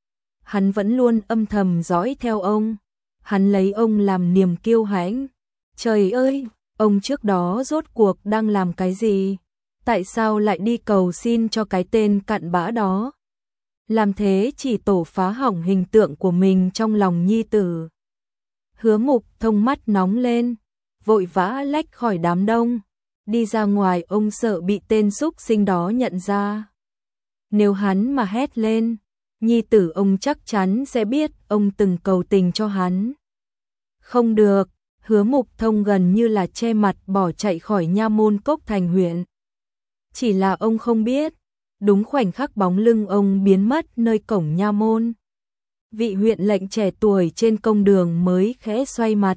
Hắn vẫn luôn âm thầm dõi theo ông. Hắn lấy ông làm niềm kiêu hãnh. Trời ơi, ông trước đó rốt cuộc đang làm cái gì? Tại sao lại đi cầu xin cho cái tên cặn bã đó? Làm thế chỉ tổ phá hỏng hình tượng của mình trong lòng nhi tử. Hứa Mục Thông mắt nóng lên, vội vã lách khỏi đám đông. Đi ra ngoài, ông sợ bị tên xúc sinh đó nhận ra. Nếu hắn mà hét lên, nhi tử ông chắc chắn sẽ biết ông từng cầu tình cho hắn. Không được, Hứa Mục Thông gần như là che mặt bỏ chạy khỏi nha môn Cốc Thành huyện. Chỉ là ông không biết, đúng khoảnh khắc bóng lưng ông biến mất nơi cổng nha môn, vị huyện lệnh trẻ tuổi trên công đường mới khẽ xoay mặt,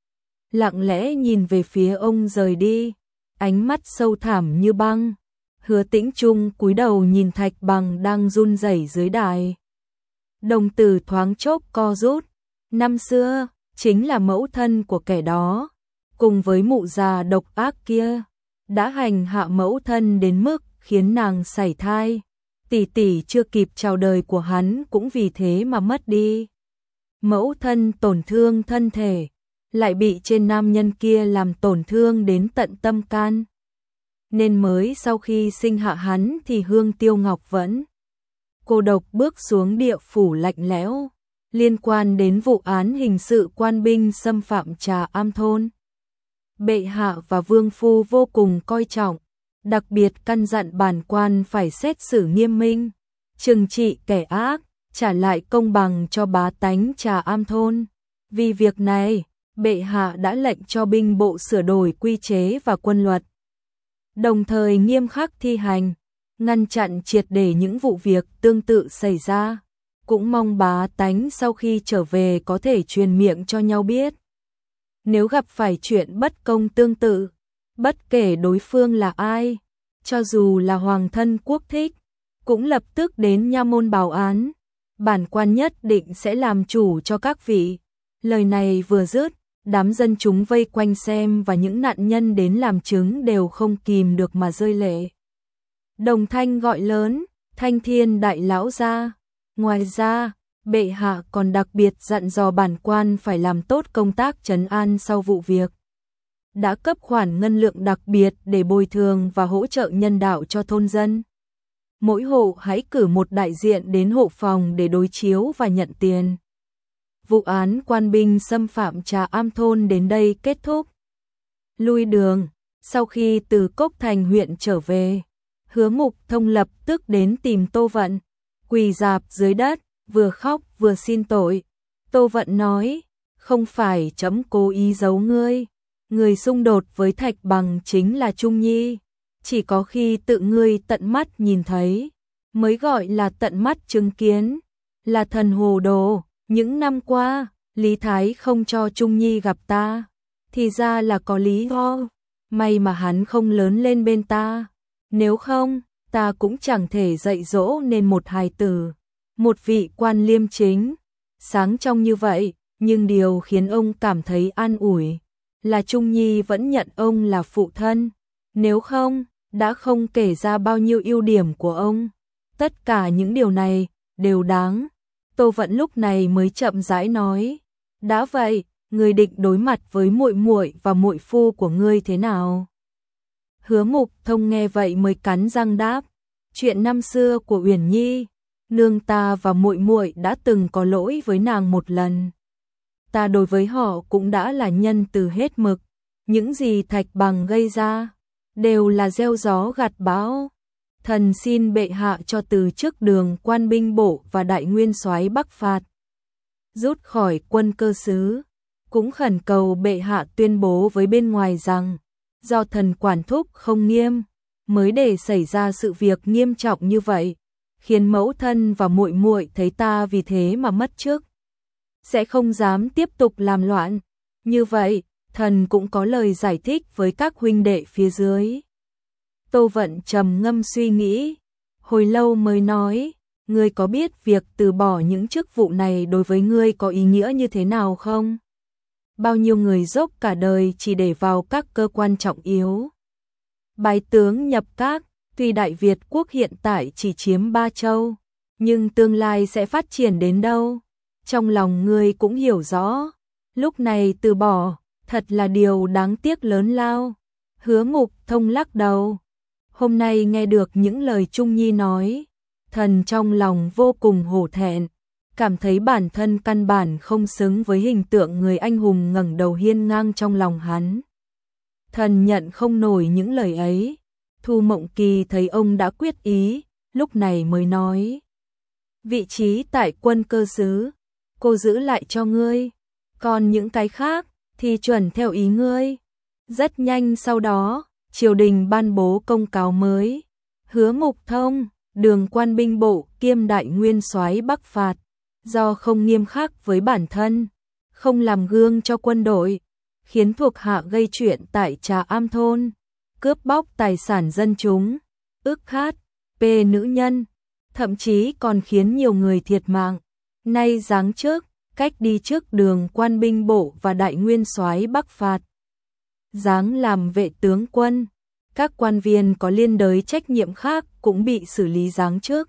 lặng lẽ nhìn về phía ông rời đi, ánh mắt sâu thẳm như băng. Hứa Tĩnh Trung cúi đầu nhìn Thạch Bằng đang run rẩy dưới đài. Đồng tử thoáng chốc co rút, năm xưa chính là mẫu thân của kẻ đó, cùng với mụ già độc ác kia, đã hành hạ mẫu thân đến mức khiến nàng sảy thai. Tỷ tỷ chưa kịp chào đời của hắn cũng vì thế mà mất đi. Mẫu thân tổn thương thân thể, lại bị trên nam nhân kia làm tổn thương đến tận tâm can. Nên mới sau khi sinh hạ hắn thì Hương Tiêu Ngọc vẫn cô độc bước xuống địa phủ lạnh lẽo. Liên quan đến vụ án hình sự quan binh xâm phạm Trà Am thôn, bệ hạ và vương phu vô cùng coi trọng, đặc biệt căn dặn bản quan phải xét xử nghiêm minh, trừng trị kẻ ác, trả lại công bằng cho bá tánh Trà Am thôn. Vì việc này, bệ hạ đã lệnh cho binh bộ sửa đổi quy chế và quân luật, đồng thời nghiêm khắc thi hành, ngăn chặn triệt để những vụ việc tương tự xảy ra. Cũng mong bá tánh sau khi trở về có thể truyền miệng cho nhau biết. Nếu gặp phải chuyện bất công tương tự, bất kể đối phương là ai, cho dù là hoàng thân quốc thích, cũng lập tức đến nha môn báo án. Bản quan nhất định sẽ làm chủ cho các vị. Lời này vừa dứt, đám dân chúng vây quanh xem và những nạn nhân đến làm chứng đều không kìm được mà rơi lệ. Đồng thanh gọi lớn, Thanh Thiên đại lão gia. Ngoài ra, bệ hạ còn đặc biệt dặn dò bản quan phải làm tốt công tác trấn an sau vụ việc. Đã cấp khoản ngân lượng đặc biệt để bồi thường và hỗ trợ nhân đạo cho thôn dân. Mỗi hộ hãy cử một đại diện đến hộ phòng để đối chiếu và nhận tiền. Vụ án quan binh xâm phạm Trà Am thôn đến đây kết thúc. Lui đường, sau khi từ Cốc Thành huyện trở về, Hứa Mục Thông lập tức đến tìm Tô Vận, quỳ rạp dưới đất, vừa khóc vừa xin tội. Tô Vận nói, không phải chấm cố ý giấu ngươi, người xung đột với Thạch Bằng chính là Trung Nhi, chỉ có khi tự ngươi tận mắt nhìn thấy, mới gọi là tận mắt chứng kiến, là thần hồ đồ. Những năm qua, Lý Thái không cho Trung Nhi gặp ta, thì ra là có lý do, may mà hắn không lớn lên bên ta, nếu không, ta cũng chẳng thể dạy dỗ nên một hài tử, một vị quan liêm chính, sáng trong như vậy, nhưng điều khiến ông cảm thấy an ủi, là Trung Nhi vẫn nhận ông là phụ thân, nếu không, đã không kể ra bao nhiêu ưu điểm của ông, tất cả những điều này, đều đáng. Tô Vận lúc này mới chậm rãi nói, đã vậy, ngươi định đối mặt với muội muội và muội phu của ngươi thế nào? Hứa Mục Thông nghe vậy mới cắn răng đáp, chuyện năm xưa của Uyển Nhi, nương ta và muội muội đã từng có lỗi với nàng một lần. Ta đối với họ cũng đã là nhân từ hết mực, những gì Thạch Bằng gây ra, đều là gieo gió gặt bão. Thần xin bệ hạ cho từ chức đường quan binh bộ và đại nguyên soái Bắc phạt, rút khỏi quân cơ xứ, cũng khẩn cầu bệ hạ tuyên bố với bên ngoài rằng, do thần quản thúc không nghiêm, mới để xảy ra sự việc nghiêm trọng như vậy, khiến mẫu thân và muội muội thấy ta vì thế mà mất chức, sẽ không dám tiếp tục làm loạn. Như vậy, thần cũng có lời giải thích với các huynh đệ phía dưới. Tô Vận trầm ngâm suy nghĩ, hồi lâu mới nói, ngươi có biết việc từ bỏ những chức vụ này đối với ngươi có ý nghĩa như thế nào không? Bao nhiêu người dốc cả đời chỉ để vào các cơ quan trọng yếu. Bái tướng nhập các, tuy Đại Việt quốc hiện tại chỉ chiếm ba châu, nhưng tương lai sẽ phát triển đến đâu? Trong lòng ngươi cũng hiểu rõ, lúc này từ bỏ, thật là điều đáng tiếc lớn lao. Hứa Mục Thông lắc đầu. Hôm nay nghe được những lời Trung Nhi nói, thần trong lòng vô cùng hổ thẹn, cảm thấy bản thân căn bản không xứng với hình tượng người anh hùng ngẩng đầu hiên ngang trong lòng hắn. Thần nhận không nổi những lời ấy. Thu Mộng Kỳ thấy ông đã quyết ý, lúc này mới nói. Vị trí tại quân cơ sứ, cô giữ lại cho ngươi, còn những cái khác thì chuẩn theo ý ngươi. Rất nhanh sau đó, triều đình ban bố công cáo mới. Hứa Mục Thông, Đường Quan binh bộ kiêm đại nguyên soái Bắc phạt, do không nghiêm khắc với bản thân, không làm gương cho quân đội, khiến thuộc hạ gây chuyện tại Trà Am thôn, cướp bóc tài sản dân chúng, ức hát, bê nữ nhân, thậm chí còn khiến nhiều người thiệt mạng. Nay giáng chức, cách đi trước Đường Quan binh bộ và đại nguyên soái Bắc phạt, giáng làm vệ tướng quân. Các quan viên có liên đới trách nhiệm khác cũng bị xử lý giáng chức.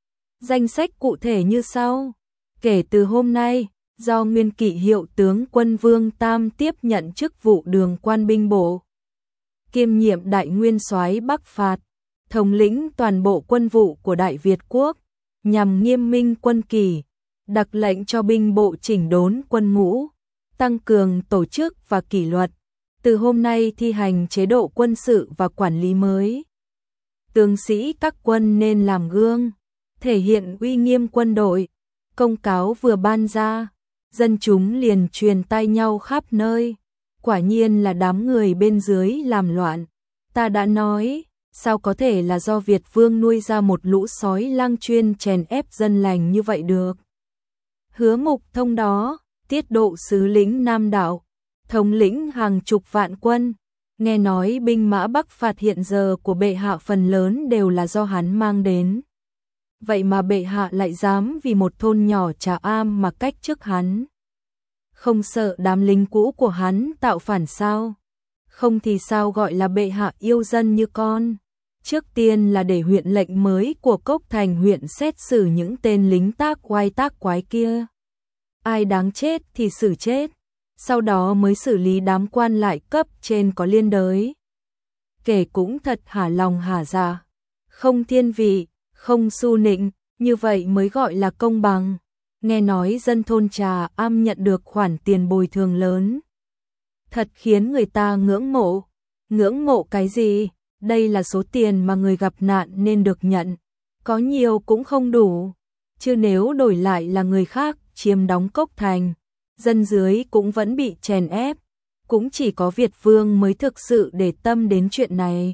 Danh sách cụ thể như sau. Kể từ hôm nay, do nguyên kỵ hiệu tướng quân Vương Tam tiếp nhận chức vụ Đường Quan binh bộ, kiêm nhiệm đại nguyên soái Bắc phạt, thống lĩnh toàn bộ quân vụ của Đại Việt quốc, nhằm nghiêm minh quân kỷ, đặc lệnh cho binh bộ chỉnh đốn quân ngũ, tăng cường tổ chức và kỷ luật. Từ hôm nay thi hành chế độ quân sự và quản lý mới. Tướng sĩ các quân nên làm gương, thể hiện uy nghiêm quân đội. Công cáo vừa ban ra, dân chúng liền truyền tai nhau khắp nơi. Quả nhiên là đám người bên dưới làm loạn. Ta đã nói, sao có thể là do Việt Vương nuôi ra một lũ sói lang chuyên chèn ép dân lành như vậy được. Hứa Mục Thông đó, tiết độ sứ lĩnh Nam Đạo, thống lĩnh hàng chục vạn quân, nghe nói binh mã Bắc phạt hiện giờ của bệ hạ phần lớn đều là do hắn mang đến. Vậy mà bệ hạ lại dám vì một thôn nhỏ Trà Am mà cách chức hắn. Không sợ đám lính cũ của hắn tạo phản sao? Không thì sao gọi là bệ hạ yêu dân như con? Trước tiên là để huyện lệnh mới của Cốc Thành huyện xét xử những tên lính tác oai tác quái kia. Ai đáng chết thì xử chết. Sau đó mới xử lý đám quan lại cấp trên có liên đới. Kể cũng thật hả lòng hả dạ. Không thiên vị, không su nịnh, như vậy mới gọi là công bằng. Nghe nói dân thôn Trà Am nhận được khoản tiền bồi thường lớn. Thật khiến người ta ngưỡng mộ. Ngưỡng mộ cái gì? Đây là số tiền mà người gặp nạn nên được nhận. Có nhiều cũng không đủ. Chứ nếu đổi lại là người khác chiếm đóng Cốc Thành, dân dưới cũng vẫn bị chèn ép, cũng chỉ có Việt Vương mới thực sự để tâm đến chuyện này.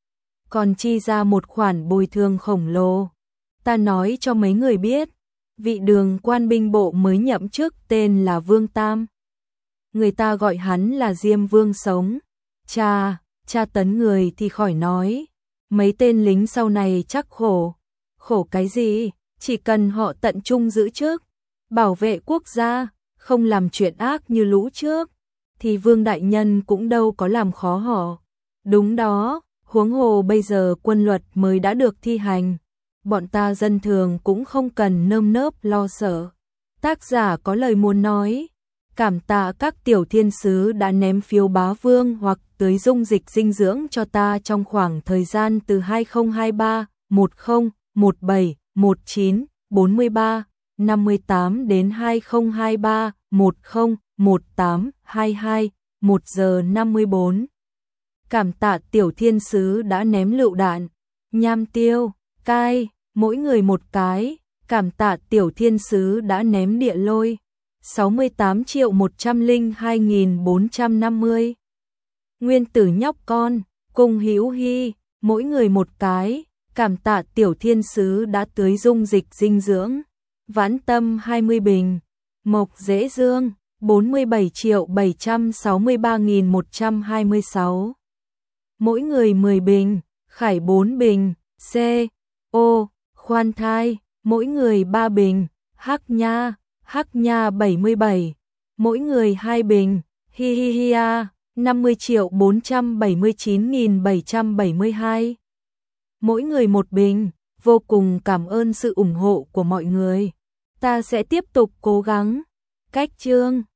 Còn chi ra một khoản bồi thường khổng lồ. Ta nói cho mấy người biết, vị Đường Quan binh bộ mới nhậm chức tên là Vương Tam. Người ta gọi hắn là Diêm Vương sống. Cha, cha tấn người thì khỏi nói, mấy tên lính sau này chắc khổ. Khổ cái gì, chỉ cần họ tận trung giữ chức, bảo vệ quốc gia, không làm chuyện ác như lũ trước, thì Vương đại nhân cũng đâu có làm khó họ. Đúng đó, huống hồ bây giờ quân luật mới đã được thi hành, bọn ta dân thường cũng không cần nơm nớp lo sợ. Tác giả có lời muốn nói, cảm tạ các tiểu thiên sứ đã ném phiếu bá vương hoặc tưới dung dịch dinh dưỡng cho ta trong khoảng thời gian từ hai không hai ba, một không, một bảy, một chín, bốn mươi ba, năm mươi tám đến hai không hai ba, một không, một tám, hai hai, một giờ năm mươi bốn. Cảm tạ tiểu thiên sứ đã ném lựu đạn, nham tiêu, cai, mỗi người một cái. Cảm tạ tiểu thiên sứ đã ném địa lôi, sáu mươi tám triệu một trăm lẻ hai nghìn bốn trăm năm mươi. Nguyên tử nhóc con, Cung Hữu Hy, mỗi người một cái, cảm tạ tiểu thiên sứ đã tưới dung dịch dinh dưỡng. Vãn Tâm hai mươi bình, Mộc Dễ Dương bốn mươi bảy triệu bảy trăm sáu mươi ba nghìn một trăm hai mươi sáu. Mỗi người mười bình, Khải bốn bình, C, O, Khoan Thai, mỗi người ba bình, Hắc Nha, Hắc Nha bảy mươi bảy, mỗi người hai bình, Hi Hi Hi A, năm mươi triệu bốn trăm bảy mươi chín nghìn bảy trăm bảy mươi hai. Mỗi người một bình, vô cùng cảm ơn sự ủng hộ của mọi người. Ta sẽ tiếp tục cố gắng. Cách chương